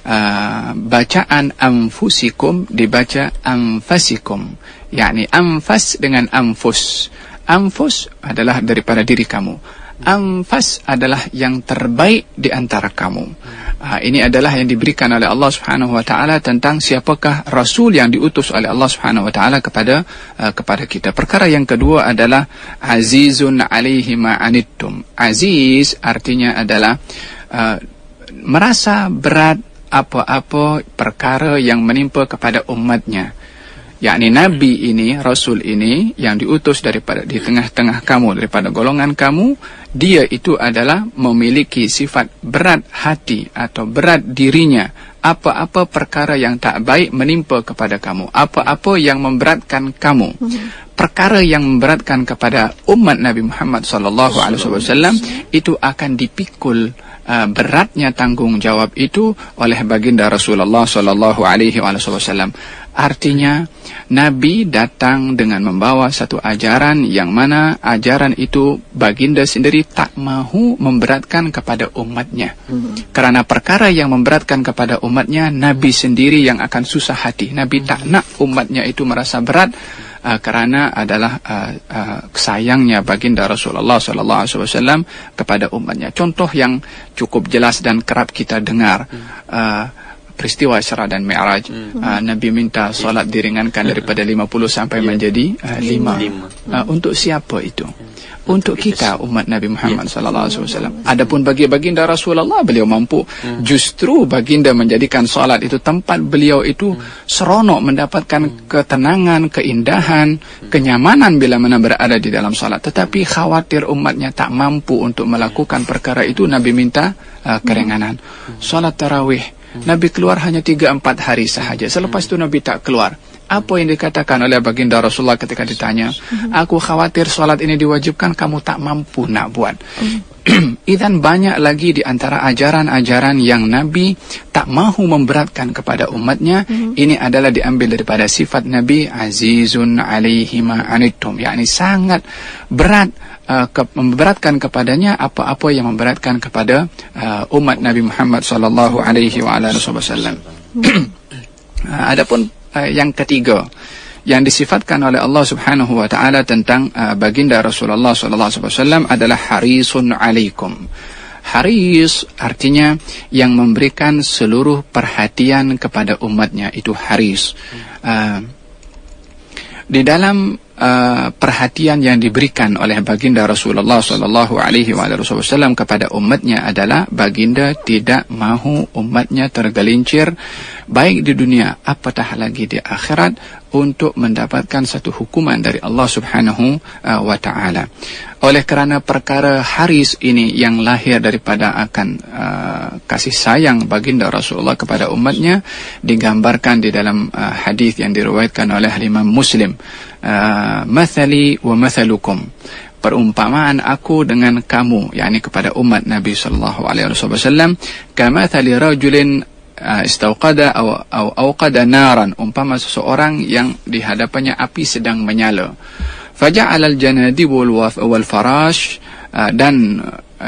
Uh, bacaan anfusikum dibaca anfasikum, yakni anfas dengan anfus. Anfus adalah daripada diri kamu. Anfas adalah yang terbaik di antara kamu. Ha, ini adalah yang diberikan oleh Allah Subhanahu wa taala tentang siapakah rasul yang diutus oleh Allah Subhanahu wa taala kepada uh, kepada kita. Perkara yang kedua adalah azizun 'alaihi ma 'anittum. Aziz artinya adalah uh, merasa berat apa-apa perkara yang menimpa kepada umatnya. Yakni Nabi ini, Rasul ini yang diutus daripada di tengah-tengah kamu, daripada golongan kamu, dia itu adalah memiliki sifat berat hati atau berat dirinya. Apa-apa perkara yang tak baik menimpa kepada kamu, apa-apa yang memberatkan kamu, perkara yang memberatkan kepada umat Nabi Muhammad sallallahu alaihi wasallam itu akan dipikul uh, beratnya tanggungjawab itu oleh baginda Rasulullah sallallahu alaihi wasallam. Artinya Nabi datang dengan membawa satu ajaran yang mana ajaran itu baginda sendiri tak mahu memberatkan kepada umatnya. Mm-hmm. Kerana perkara yang memberatkan kepada umatnya, Nabi sendiri yang akan susah hati. Nabi mm-hmm. tak nak umatnya itu merasa berat uh, kerana adalah uh, uh, sayangnya baginda Rasulullah sallallahu alaihi wasallam kepada umatnya. Contoh yang cukup jelas dan kerap kita dengar, uh, peristiwa Isra dan Mi'raj. Hmm. Uh, Nabi minta solat diringankan daripada lima puluh sampai yeah. menjadi uh, lima. Uh, untuk siapa itu? Hmm. Untuk kita umat Nabi Muhammad yeah. sallallahu alaihi wasallam. Adapun bagi baginda Rasulullah, beliau mampu. Hmm. Justru baginda menjadikan solat itu tempat beliau itu hmm. seronok, mendapatkan hmm. ketenangan, keindahan, hmm. kenyamanan bila mana berada di dalam solat. Tetapi khawatir umatnya tak mampu untuk melakukan perkara itu, Nabi minta uh, keringanan. Hmm. Solat tarawih Nabi keluar hanya tiga empat hari sahaja. Selepas itu Nabi tak keluar. Apa yang dikatakan oleh baginda Rasulullah ketika ditanya, aku khawatir solat ini diwajibkan, kamu tak mampu nak buat. Idzan banyak lagi di antara ajaran-ajaran yang Nabi tak mahu memberatkan kepada umatnya. Ini adalah diambil daripada sifat Nabi, azizun alaihi ma anittum, yakni sangat berat uh, ke, memberatkan kepadanya apa-apa yang memberatkan kepada uh, umat Nabi Muhammad sallallahu alaihi wa alihi wasallam. Adapun uh, yang ketiga yang disifatkan oleh Allah Subhanahu wa taala tentang uh, baginda Rasulullah sallallahu alaihi wasallam adalah harisun alaikum. Haris artinya yang memberikan seluruh perhatian kepada umatnya, itu haris. Uh, di dalam uh, perhatian yang diberikan oleh baginda Rasulullah sallallahu alaihi wasallam kepada umatnya adalah baginda tidak mahu umatnya tergelincir baik di dunia apatah lagi di akhirat untuk mendapatkan satu hukuman dari Allah Subhanahu uh, wa taala. Oleh kerana perkara haris ini yang lahir daripada akan uh, kasih sayang baginda Rasulullah kepada umatnya, digambarkan di dalam uh, hadis yang diriwayatkan oleh Imam Muslim, uh, mathali wa mathalukum, perumpamaan aku dengan kamu, yakni kepada umat Nabi sallallahu alaihi wasallam, kamathali rajulin istauqada atau atau auqada naran, umpama seseorang yang di hadapannya api sedang menyala. Faja'al al-janadib wal farash, dan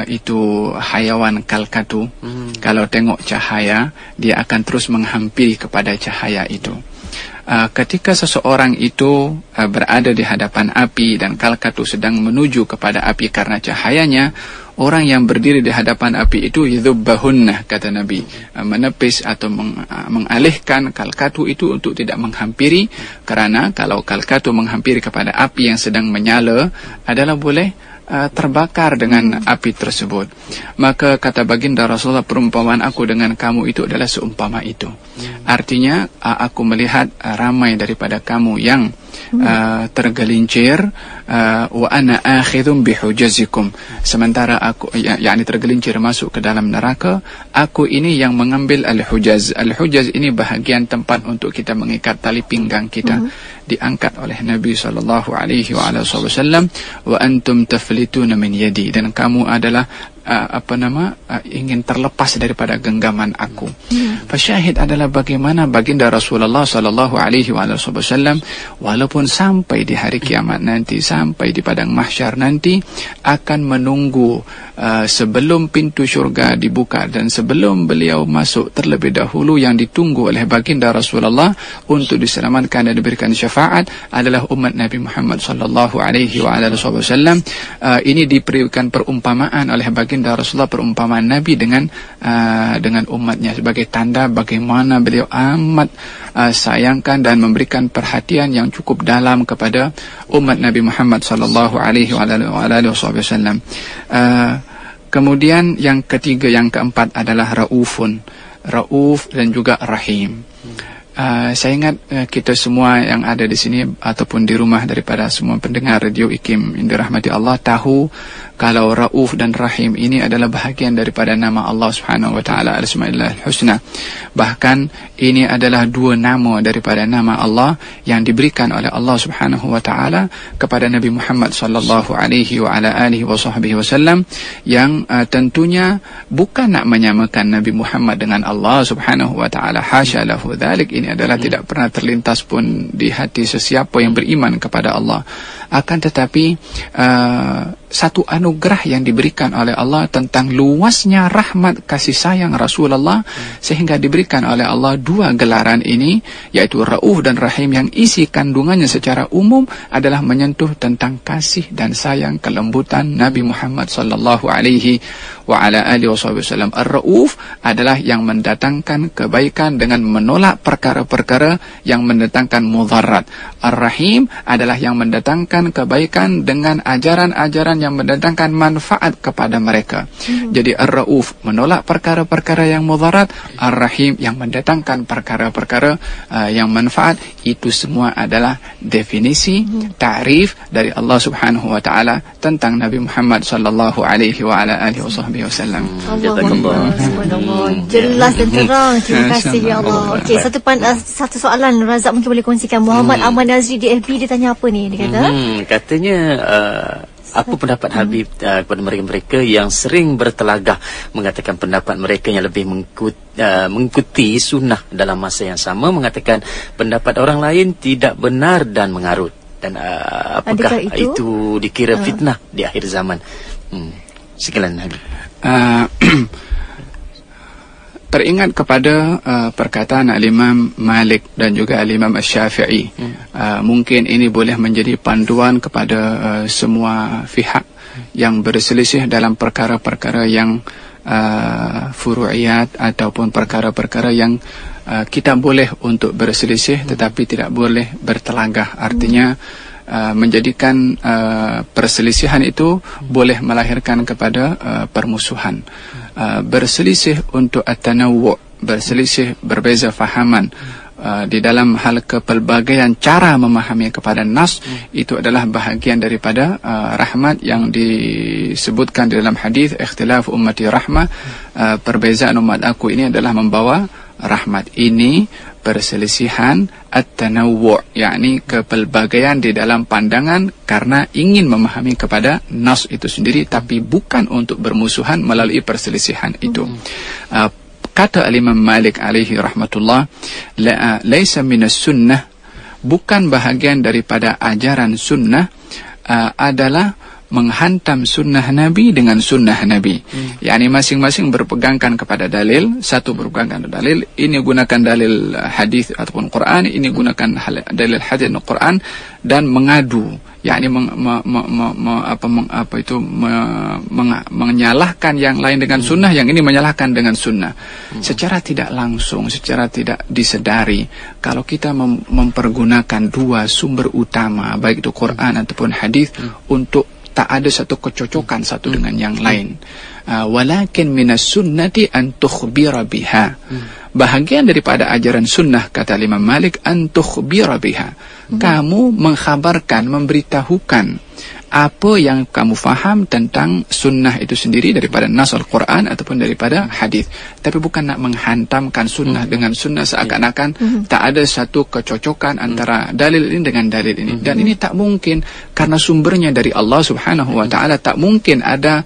itu hayawan kalkatu, hmm. kalau tengok cahaya dia akan terus menghampiri kepada cahaya itu. Uh, ketika seseorang itu uh, berada di hadapan api dan kalkatu sedang menuju kepada api karena cahayanya, orang yang berdiri di hadapan api itu yudhubbahunna, kata Nabi, uh, menepis atau meng, uh, mengalihkan kalkatu itu untuk tidak menghampiri, kerana kalau kalkatu menghampiri kepada api yang sedang menyala adalah boleh Uh, terbakar dengan hmm. api tersebut. Maka kata baginda Rasulullah, perumpamaan aku dengan kamu itu adalah seumpama itu. hmm. Artinya uh, aku melihat uh, ramai daripada kamu yang hmm. uh, tergelincir, uh, wa ana akhidhum bihujazikum, sementara aku ya, yakni tergelincir masuk ke dalam neraka, aku ini yang mengambil al-hujaz. Al-hujaz ini bahagian tempat untuk kita mengikat tali pinggang kita. hmm. Diangkat oleh Nabi sallallahu alaihi wasallam, wa antum taflituna min yadi, dan kamu adalah uh, apa nama uh, ingin terlepas daripada genggaman aku. Hmm. Fasyahid adalah bagaimana baginda Rasulullah sallallahu alaihi wasallam walaupun sampai di hari kiamat nanti, sampai di padang mahsyar nanti, akan menunggu uh, sebelum pintu syurga dibuka dan sebelum beliau masuk, terlebih dahulu yang ditunggu oleh baginda Rasulullah untuk diselamatkan dan diberikan syafaat adalah umat Nabi Muhammad sallallahu alaihi wasallam. Uh, ini diberikan perumpamaan oleh baginda Rasulullah, perumpamaan Nabi dengan uh, dengan umatnya sebagai tanda bagaimana beliau amat uh, sayangkan dan memberikan perhatian yang cukup dalam kepada umat Nabi Muhammad sallallahu alaihi wasallam. Uh, kemudian yang ketiga, yang keempat adalah raufun, rauf dan juga rahim. Uh, saya ingat uh, kita semua yang ada di sini ataupun di rumah daripada semua pendengar radio I K I M yang dirahmati Allah tahu kalau Rauf dan Rahim ini adalah bahagian daripada nama Allah Subhanahu wa taala, Al-Asmaul Husna. Bahkan ini adalah dua nama daripada nama Allah yang diberikan oleh Allah Subhanahu wa taala kepada Nabi Muhammad sallallahu alaihi wa ala alihi wasallam, yang uh, tentunya bukan nak menyamakan Nabi Muhammad dengan Allah Subhanahu wa taala, hasya lahu dzalik. Ini adalah hmm. tidak pernah terlintas pun di hati sesiapa yang beriman kepada Allah. Akan tetapi uh, satu anugerah yang diberikan oleh Allah tentang luasnya rahmat kasih sayang Rasulullah, hmm. sehingga diberikan oleh Allah dua gelaran ini, yaitu Rauf dan Rahim, yang isi kandungannya secara umum adalah menyentuh tentang kasih dan sayang kelembutan Nabi Muhammad sallallahu alaihi wa ala alihi wasallam. Ar-Rauf adalah yang mendatangkan kebaikan dengan menolak perkara-perkara yang mendatangkan mudarat. Ar-Rahim adalah yang mendatangkan mengamalkan kebaikan dengan ajaran-ajaran yang mendatangkan manfaat kepada mereka. Hmm. Jadi Ar-Rauf menolak perkara-perkara yang mudarat, Ar-Rahim yang mendatangkan perkara-perkara uh, yang manfaat. Itu semua adalah definisi, hmm. ta'rif dari Allah Subhanahu wa taala tentang Nabi Muhammad sallallahu alaihi wa ala alihi wasallam. Subhanallah. Jelas dan terang. Terima kasih ya Allah. Okey, satu pan, uh, satu soalan Razak mungkin boleh kongsikan. Muhammad hmm. Ahmad Nazri di F B dia tanya apa ni? Dia kata hmm, katanya uh, apa pendapat hmm. Habib uh, kepada mereka-mereka yang sering bertelagah mengatakan pendapat mereka yang lebih mengikuti, uh, mengikuti sunnah dalam masa yang sama, mengatakan pendapat orang lain tidak benar dan mengarut, dan uh, apakah itu? itu dikira uh. fitnah di akhir zaman? Hmm. Silakan Habib. Uh, Teringat kepada uh, perkataan Al-Imam Malik dan juga Al-Imam Asy-Syafi'i. Hmm. Uh, mungkin ini boleh menjadi panduan kepada uh, semua pihak yang berselisih dalam perkara-perkara yang uh, furu'iyat ataupun perkara-perkara yang uh, kita boleh untuk berselisih, hmm. tetapi tidak boleh bertelagah. Artinya uh, menjadikan uh, perselisihan itu hmm. boleh melahirkan kepada uh, permusuhan. Uh, berselisih untuk at-tanawwu', berselisih berbeza fahaman uh, di dalam hal kepelbagaian cara memahami kepada nas, hmm. itu adalah bahagian daripada uh, rahmat yang disebutkan di dalam hadis ikhtilaf ummati rahmah. Uh, perbezaan umat aku ini adalah membawa rahmat. Ini perselisihan at-tanawwu', yakni kepelbagaian di dalam pandangan karena ingin memahami kepada nas itu sendiri, tapi bukan untuk bermusuhan melalui perselisihan itu. Uh, kata Al-Imam Malik alaihi rahmatullah, la laisa minas sunnah, bukan bahagian daripada ajaran sunnah uh, adalah menghantam sunnah Nabi dengan sunnah Nabi. Hmm. yakni masing-masing berpegangkan kepada dalil, satu berpegangkan kepada dalil, ini gunakan dalil hadis ataupun Quran, ini gunakan dalil hadis dan Quran, dan mengadu, yakni meng, me, me, me, me, apa, meng, apa itu me, meng, menyalahkan yang lain dengan sunnah, yang ini menyalahkan dengan sunnah. Hmm. Secara tidak langsung, secara tidak disedari, kalau kita mem, mempergunakan dua sumber utama, baik itu Quran ataupun hadis, hmm. untuk tak ada satu kecocokan satu hmm. dengan yang lain. Uh, walakin minas sunnati an tukhbira biha. Hmm. Bahagian daripada ajaran sunnah, kata Imam Malik, an tukhbira biha. Hmm. Kamu mengkhabarkan, memberitahukan apa yang kamu faham tentang sunnah itu sendiri daripada nas Al-Quran ataupun daripada hadis. Tapi bukan nak menghantamkan sunnah hmm. dengan sunnah seakan-akan hmm. tak ada satu kecocokan hmm. antara dalil ini dengan dalil ini. Hmm. Dan ini tak mungkin, karena sumbernya dari Allah Subhanahu wa taala. Tak mungkin ada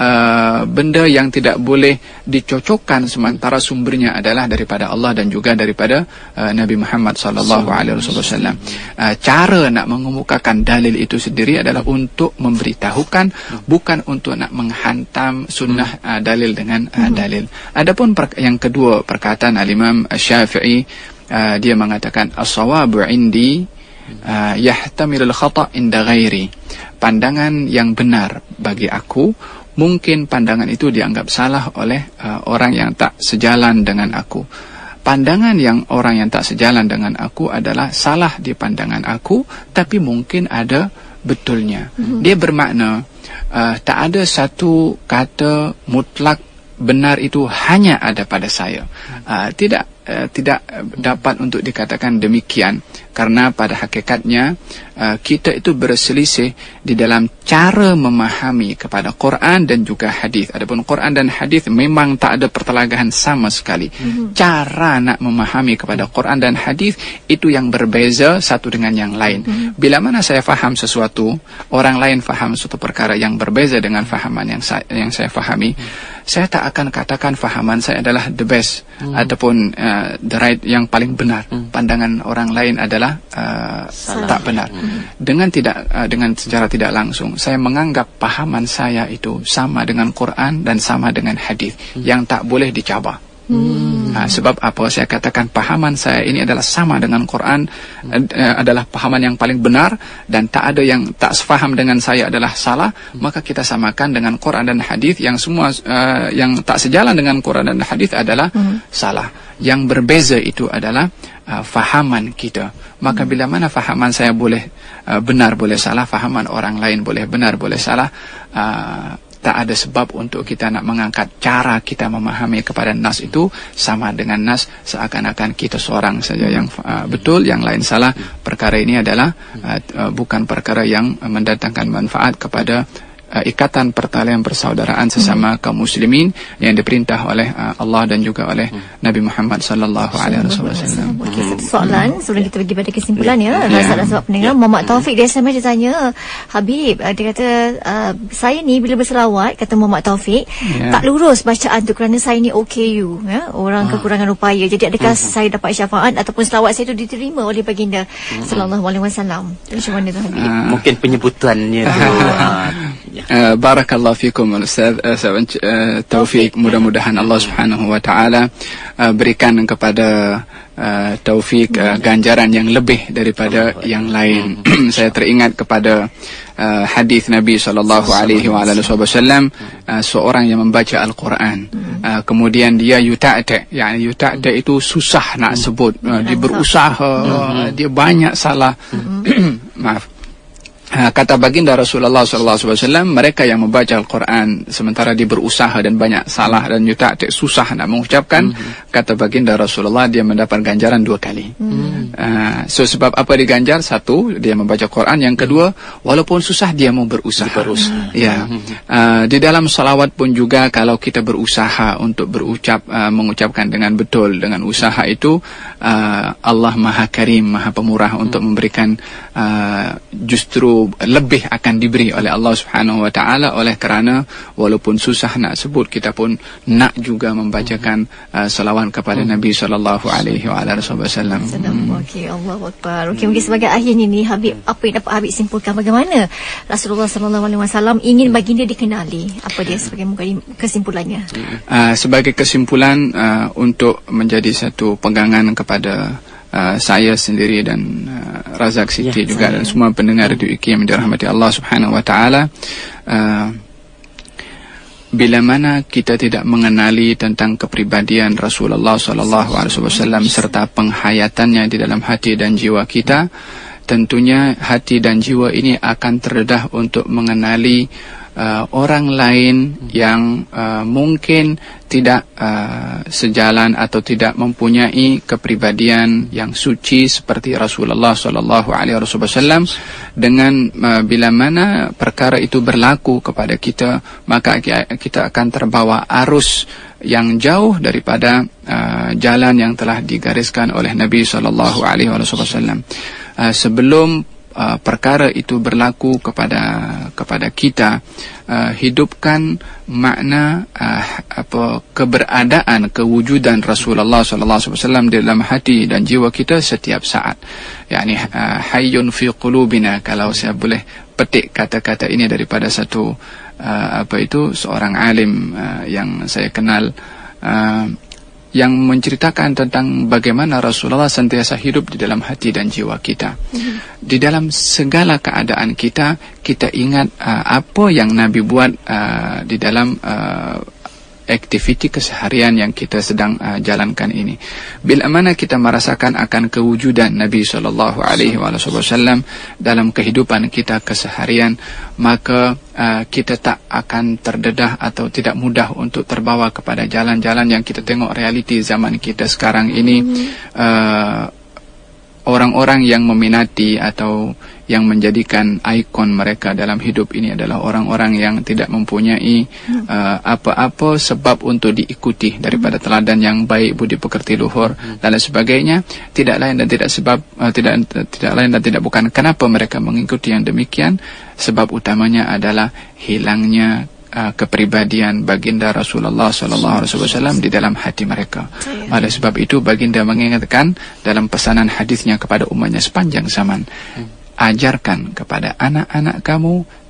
uh, benda yang tidak boleh dicocokkan sementara sumbernya adalah daripada Allah dan juga daripada uh, Nabi Muhammad sallallahu alaihi wasallam. Uh, cara nak mengemukakan dalil itu sendiri adalah untuk memberitahukan, bukan untuk nak menghantam sunnah uh, dalil dengan uh, dalil. Adapun yang kedua, perkataan Al-Imam Asy-Syafi'i, uh, dia mengatakan as-sawabu indi uh, yahtamilul khata' inda ghairi. Pandangan yang benar bagi aku, mungkin pandangan itu dianggap salah oleh uh, orang yang tak sejalan dengan aku. Pandangan yang orang yang tak sejalan dengan aku adalah salah di pandangan aku, tapi mungkin ada betulnya. Mm-hmm. Dia bermakna uh, tak ada satu kata mutlak benar itu hanya ada pada saya. Uh, tidak uh, tidak dapat untuk dikatakan demikian, karena pada hakikatnya uh, kita itu berselisih di dalam cara memahami kepada Quran dan juga hadis. Adapun Quran dan hadis memang tak ada pertelagahan sama sekali. Mm-hmm. Cara nak memahami kepada Quran dan hadis itu yang berbeza satu dengan yang lain. Mm-hmm. Bila mana saya faham sesuatu, orang lain faham suatu perkara yang berbeza dengan fahaman yang saya, yang saya fahami, mm-hmm. saya tak akan katakan fahaman saya adalah the best mm-hmm. ataupun uh, the right, yang paling benar. Mm-hmm. Pandangan orang lain adalah uh, tak benar. Mm-hmm. Dengan tidak uh, dengan secara tidak langsung saya menganggap pahaman saya itu sama dengan Quran dan sama dengan hadis, hmm. yang tak boleh dicabar. Hmm. Hmm. Uh, sebab apa saya katakan pahaman saya ini adalah sama dengan Quran, hmm. uh, adalah pahaman yang paling benar, dan tak ada yang tak sefaham dengan saya adalah salah, hmm. maka kita samakan dengan Quran dan hadis yang semua uh, yang tak sejalan dengan Quran dan hadis adalah hmm. salah. Yang berbeza itu adalah uh, fahaman kita. Maka hmm. bila mana fahaman saya boleh uh, benar boleh salah, fahaman orang lain boleh benar boleh salah, uh, tak ada sebab untuk kita nak mengangkat cara kita memahami kepada nas itu sama dengan nas, seakan-akan kita seorang saja yang uh, betul, yang lain salah. Perkara ini adalah uh, uh, bukan perkara yang mendatangkan manfaat kepada Uh, ikatan pertalian persaudaraan sesama hmm. kaum muslimin yang diperintah oleh uh, Allah dan juga oleh hmm. Nabi Muhammad sallallahu alaihi wasallam. Okey, satu soalan sebelum kita pergi pada kesimpulan ya. Rasa dan sebab pendengar, Muhammad Taufik dia S M S dia tanya, Habib, uh, dia kata uh, saya ni bila berselawat, kata Muhammad Taufik, yeah. tak lurus bacaan tu kerana saya ni O K U ya, orang ah. kekurangan upaya. Jadi adakah hmm. saya dapat syafaat ataupun selawat saya tu diterima oleh baginda hmm. sallallahu alaihi wasallam? Macam mana tu Habib? Uh, mungkin penyebutannya tu uh, Uh, barakallahu fikum Ustaz uh, uh, Taufik, mudah-mudahan Allah Subhanahu wa taala uh, berikan kepada uh, Taufik uh, ganjaran yang lebih daripada yang lain. Saya teringat kepada uh, hadis Nabi sallallahu alaihi wasallam, uh, seorang yang membaca Al-Quran uh, kemudian dia yuta'ta, yani yuta'ta itu susah nak sebut, uh, dia berusaha, uh, dia banyak salah. Maaf. Kata baginda Rasulullah sallallahu alaihi wasallam, mereka yang membaca Al-Quran sementara dia berusaha dan banyak salah dan yuta' susah nak mengucapkan, mm-hmm. kata baginda Rasulullah dia mendapat ganjaran dua kali. Mm-hmm. Uh, so sebab apa diganjar? Satu, dia membaca Quran. Yang kedua, walaupun susah dia mau berusaha. berusaha. Ya. Uh, di dalam salawat pun juga, kalau kita berusaha untuk berucap uh, mengucapkan dengan betul dengan usaha itu, uh, Allah Maha Karim, Maha Pemurah mm-hmm. untuk memberikan uh, justru lebih akan diberi oleh Allah Subhanahu wa taala, oleh kerana walaupun susah nak sebut, kita pun nak juga membacakan uh, selawat kepada hmm. Nabi sallallahu alaihi wasallam. Okey, Allahu akbar. Okey, mungkin sebagai akhir ni Habib, apa yang dapat Habib simpulkan bagaimana Rasulullah sallallahu alaihi wasallam ingin baginda dikenali? Apa dia sebagai kesimpulannya? Uh, sebagai kesimpulan, uh, untuk menjadi satu pegangan kepada Uh, saya sendiri dan uh, Razak Siti ya, juga saya. Dan semua pendengar Radio I K I M yang dirahmati Allah Subhanahu wa taala, uh, bila mana kita tidak mengenali tentang kepribadian Rasulullah sallallahu alaihi wasallam serta penghayatannya di dalam hati dan jiwa kita, tentunya hati dan jiwa ini akan terdedah untuk mengenali Uh, orang lain yang uh, mungkin tidak uh, sejalan atau tidak mempunyai kepribadian yang suci seperti Rasulullah sallallahu alaihi wasallam. Dengan uh, bila mana perkara itu berlaku kepada kita, maka kita akan terbawa arus yang jauh daripada uh, jalan yang telah digariskan oleh Nabi sallallahu alaihi wasallam. Uh, sebelum Uh, perkara itu berlaku kepada kepada kita, uh, hidupkan makna uh, apa keberadaan, kewujudan Rasulullah sallallahu alaihi wasallam dalam hati dan jiwa kita setiap saat. Yani uh, hayyun fi qulubina, kalau saya boleh petik kata-kata ini daripada satu uh, apa itu seorang alim uh, yang saya kenal, uh, yang menceritakan tentang bagaimana Rasulullah sentiasa hidup di dalam hati dan jiwa kita. Mm-hmm. Di dalam segala keadaan kita, kita ingat uh, apa yang Nabi buat uh, di dalam uh, aktiviti keseharian yang kita sedang uh, jalankan ini. Bila mana kita merasakan akan kewujudan Nabi sallallahu alaihi wasallam dalam kehidupan kita keseharian, maka uh, kita tak akan terdedah atau tidak mudah untuk terbawa kepada jalan-jalan yang kita tengok realiti zaman kita sekarang ini. uh, Orang-orang yang meminati atau yang menjadikan ikon mereka dalam hidup ini adalah orang-orang yang tidak mempunyai hmm. uh, apa-apa sebab untuk diikuti daripada teladan yang baik, budi pekerti luhur hmm. dan sebagainya. Tidak lain dan tidak sebab uh, tidak tidak lain dan tidak bukan kenapa mereka mengikuti yang demikian. Sebab utamanya adalah hilangnya Uh, kepribadian baginda Rasulullah sallallahu alaihi wasallam di dalam hati mereka. Ya. Oleh sebab itu baginda mengingatkan dalam pesanan hadisnya kepada umatnya sepanjang zaman, hmm. ajarkan kepada anak-anak kamu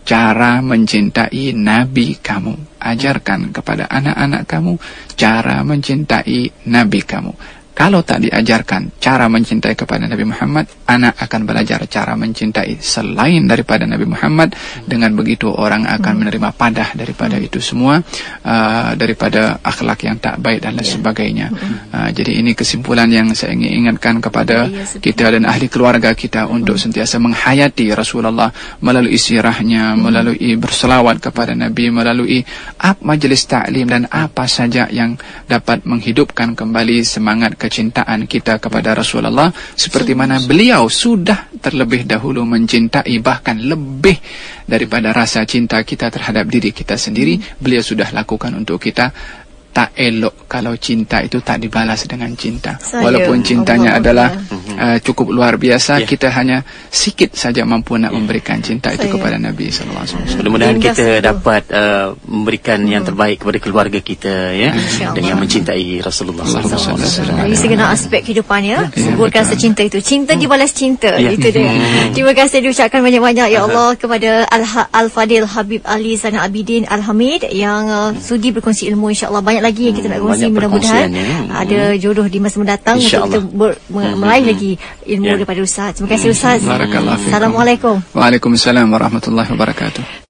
cara mencintai Nabi kamu. Ajarkan kepada anak-anak kamu cara mencintai Nabi kamu. Kalau tak diajarkan cara mencintai kepada Nabi Muhammad, anak akan belajar cara mencintai selain daripada Nabi Muhammad. Dengan begitu orang akan menerima padah daripada itu semua, uh, daripada akhlak yang tak baik dan lain sebagainya. Uh, jadi ini kesimpulan yang saya ingin ingatkan kepada kita dan ahli keluarga kita untuk sentiasa menghayati Rasulullah melalui sirahnya, melalui berselawat kepada Nabi, melalui ap majlis ta'lim dan apa saja yang dapat menghidupkan kembali semangat kecintaan kita kepada Rasulullah, seperti mana beliau sudah terlebih dahulu mencintai, bahkan lebih daripada rasa cinta kita terhadap diri kita sendiri, beliau sudah lakukan untuk kita. Tak elok kalau cinta itu tak dibalas dengan cinta. Saya, walaupun cintanya Allah adalah uh, cukup luar biasa, yeah. kita hanya sikit saja mampu nak yeah. memberikan cinta Saya. itu kepada Nabi sallallahu alaihi wasallam. Mudah-mudahan kita dapat uh, memberikan hmm. yang terbaik kepada keluarga kita, ya, dengan mencintai Rasulullah sallallahu alaihi wasallam. Dari segala aspek kehidupan, ya, suburkan rasa cinta itu. Cinta dibalas cinta, yeah. itu dia. Terima kasih diucapkan banyak-banyak, ya Allah, kepada Al-Fadil Habib Ali Zainal Abidin Al-Hamid yang uh, sudi berkongsi ilmu. InsyaAllah banyak lagi yang kita nak kongsi, mudah-mudahan hmm. ada jodoh di masa mendatang untuk kita ber, meraih hmm. lagi ilmu yeah. daripada Ustaz. Terima kasih Ustaz. Barakallahu fikum. Assalamualaikum. Waalaikumsalam warahmatullahi wabarakatuh.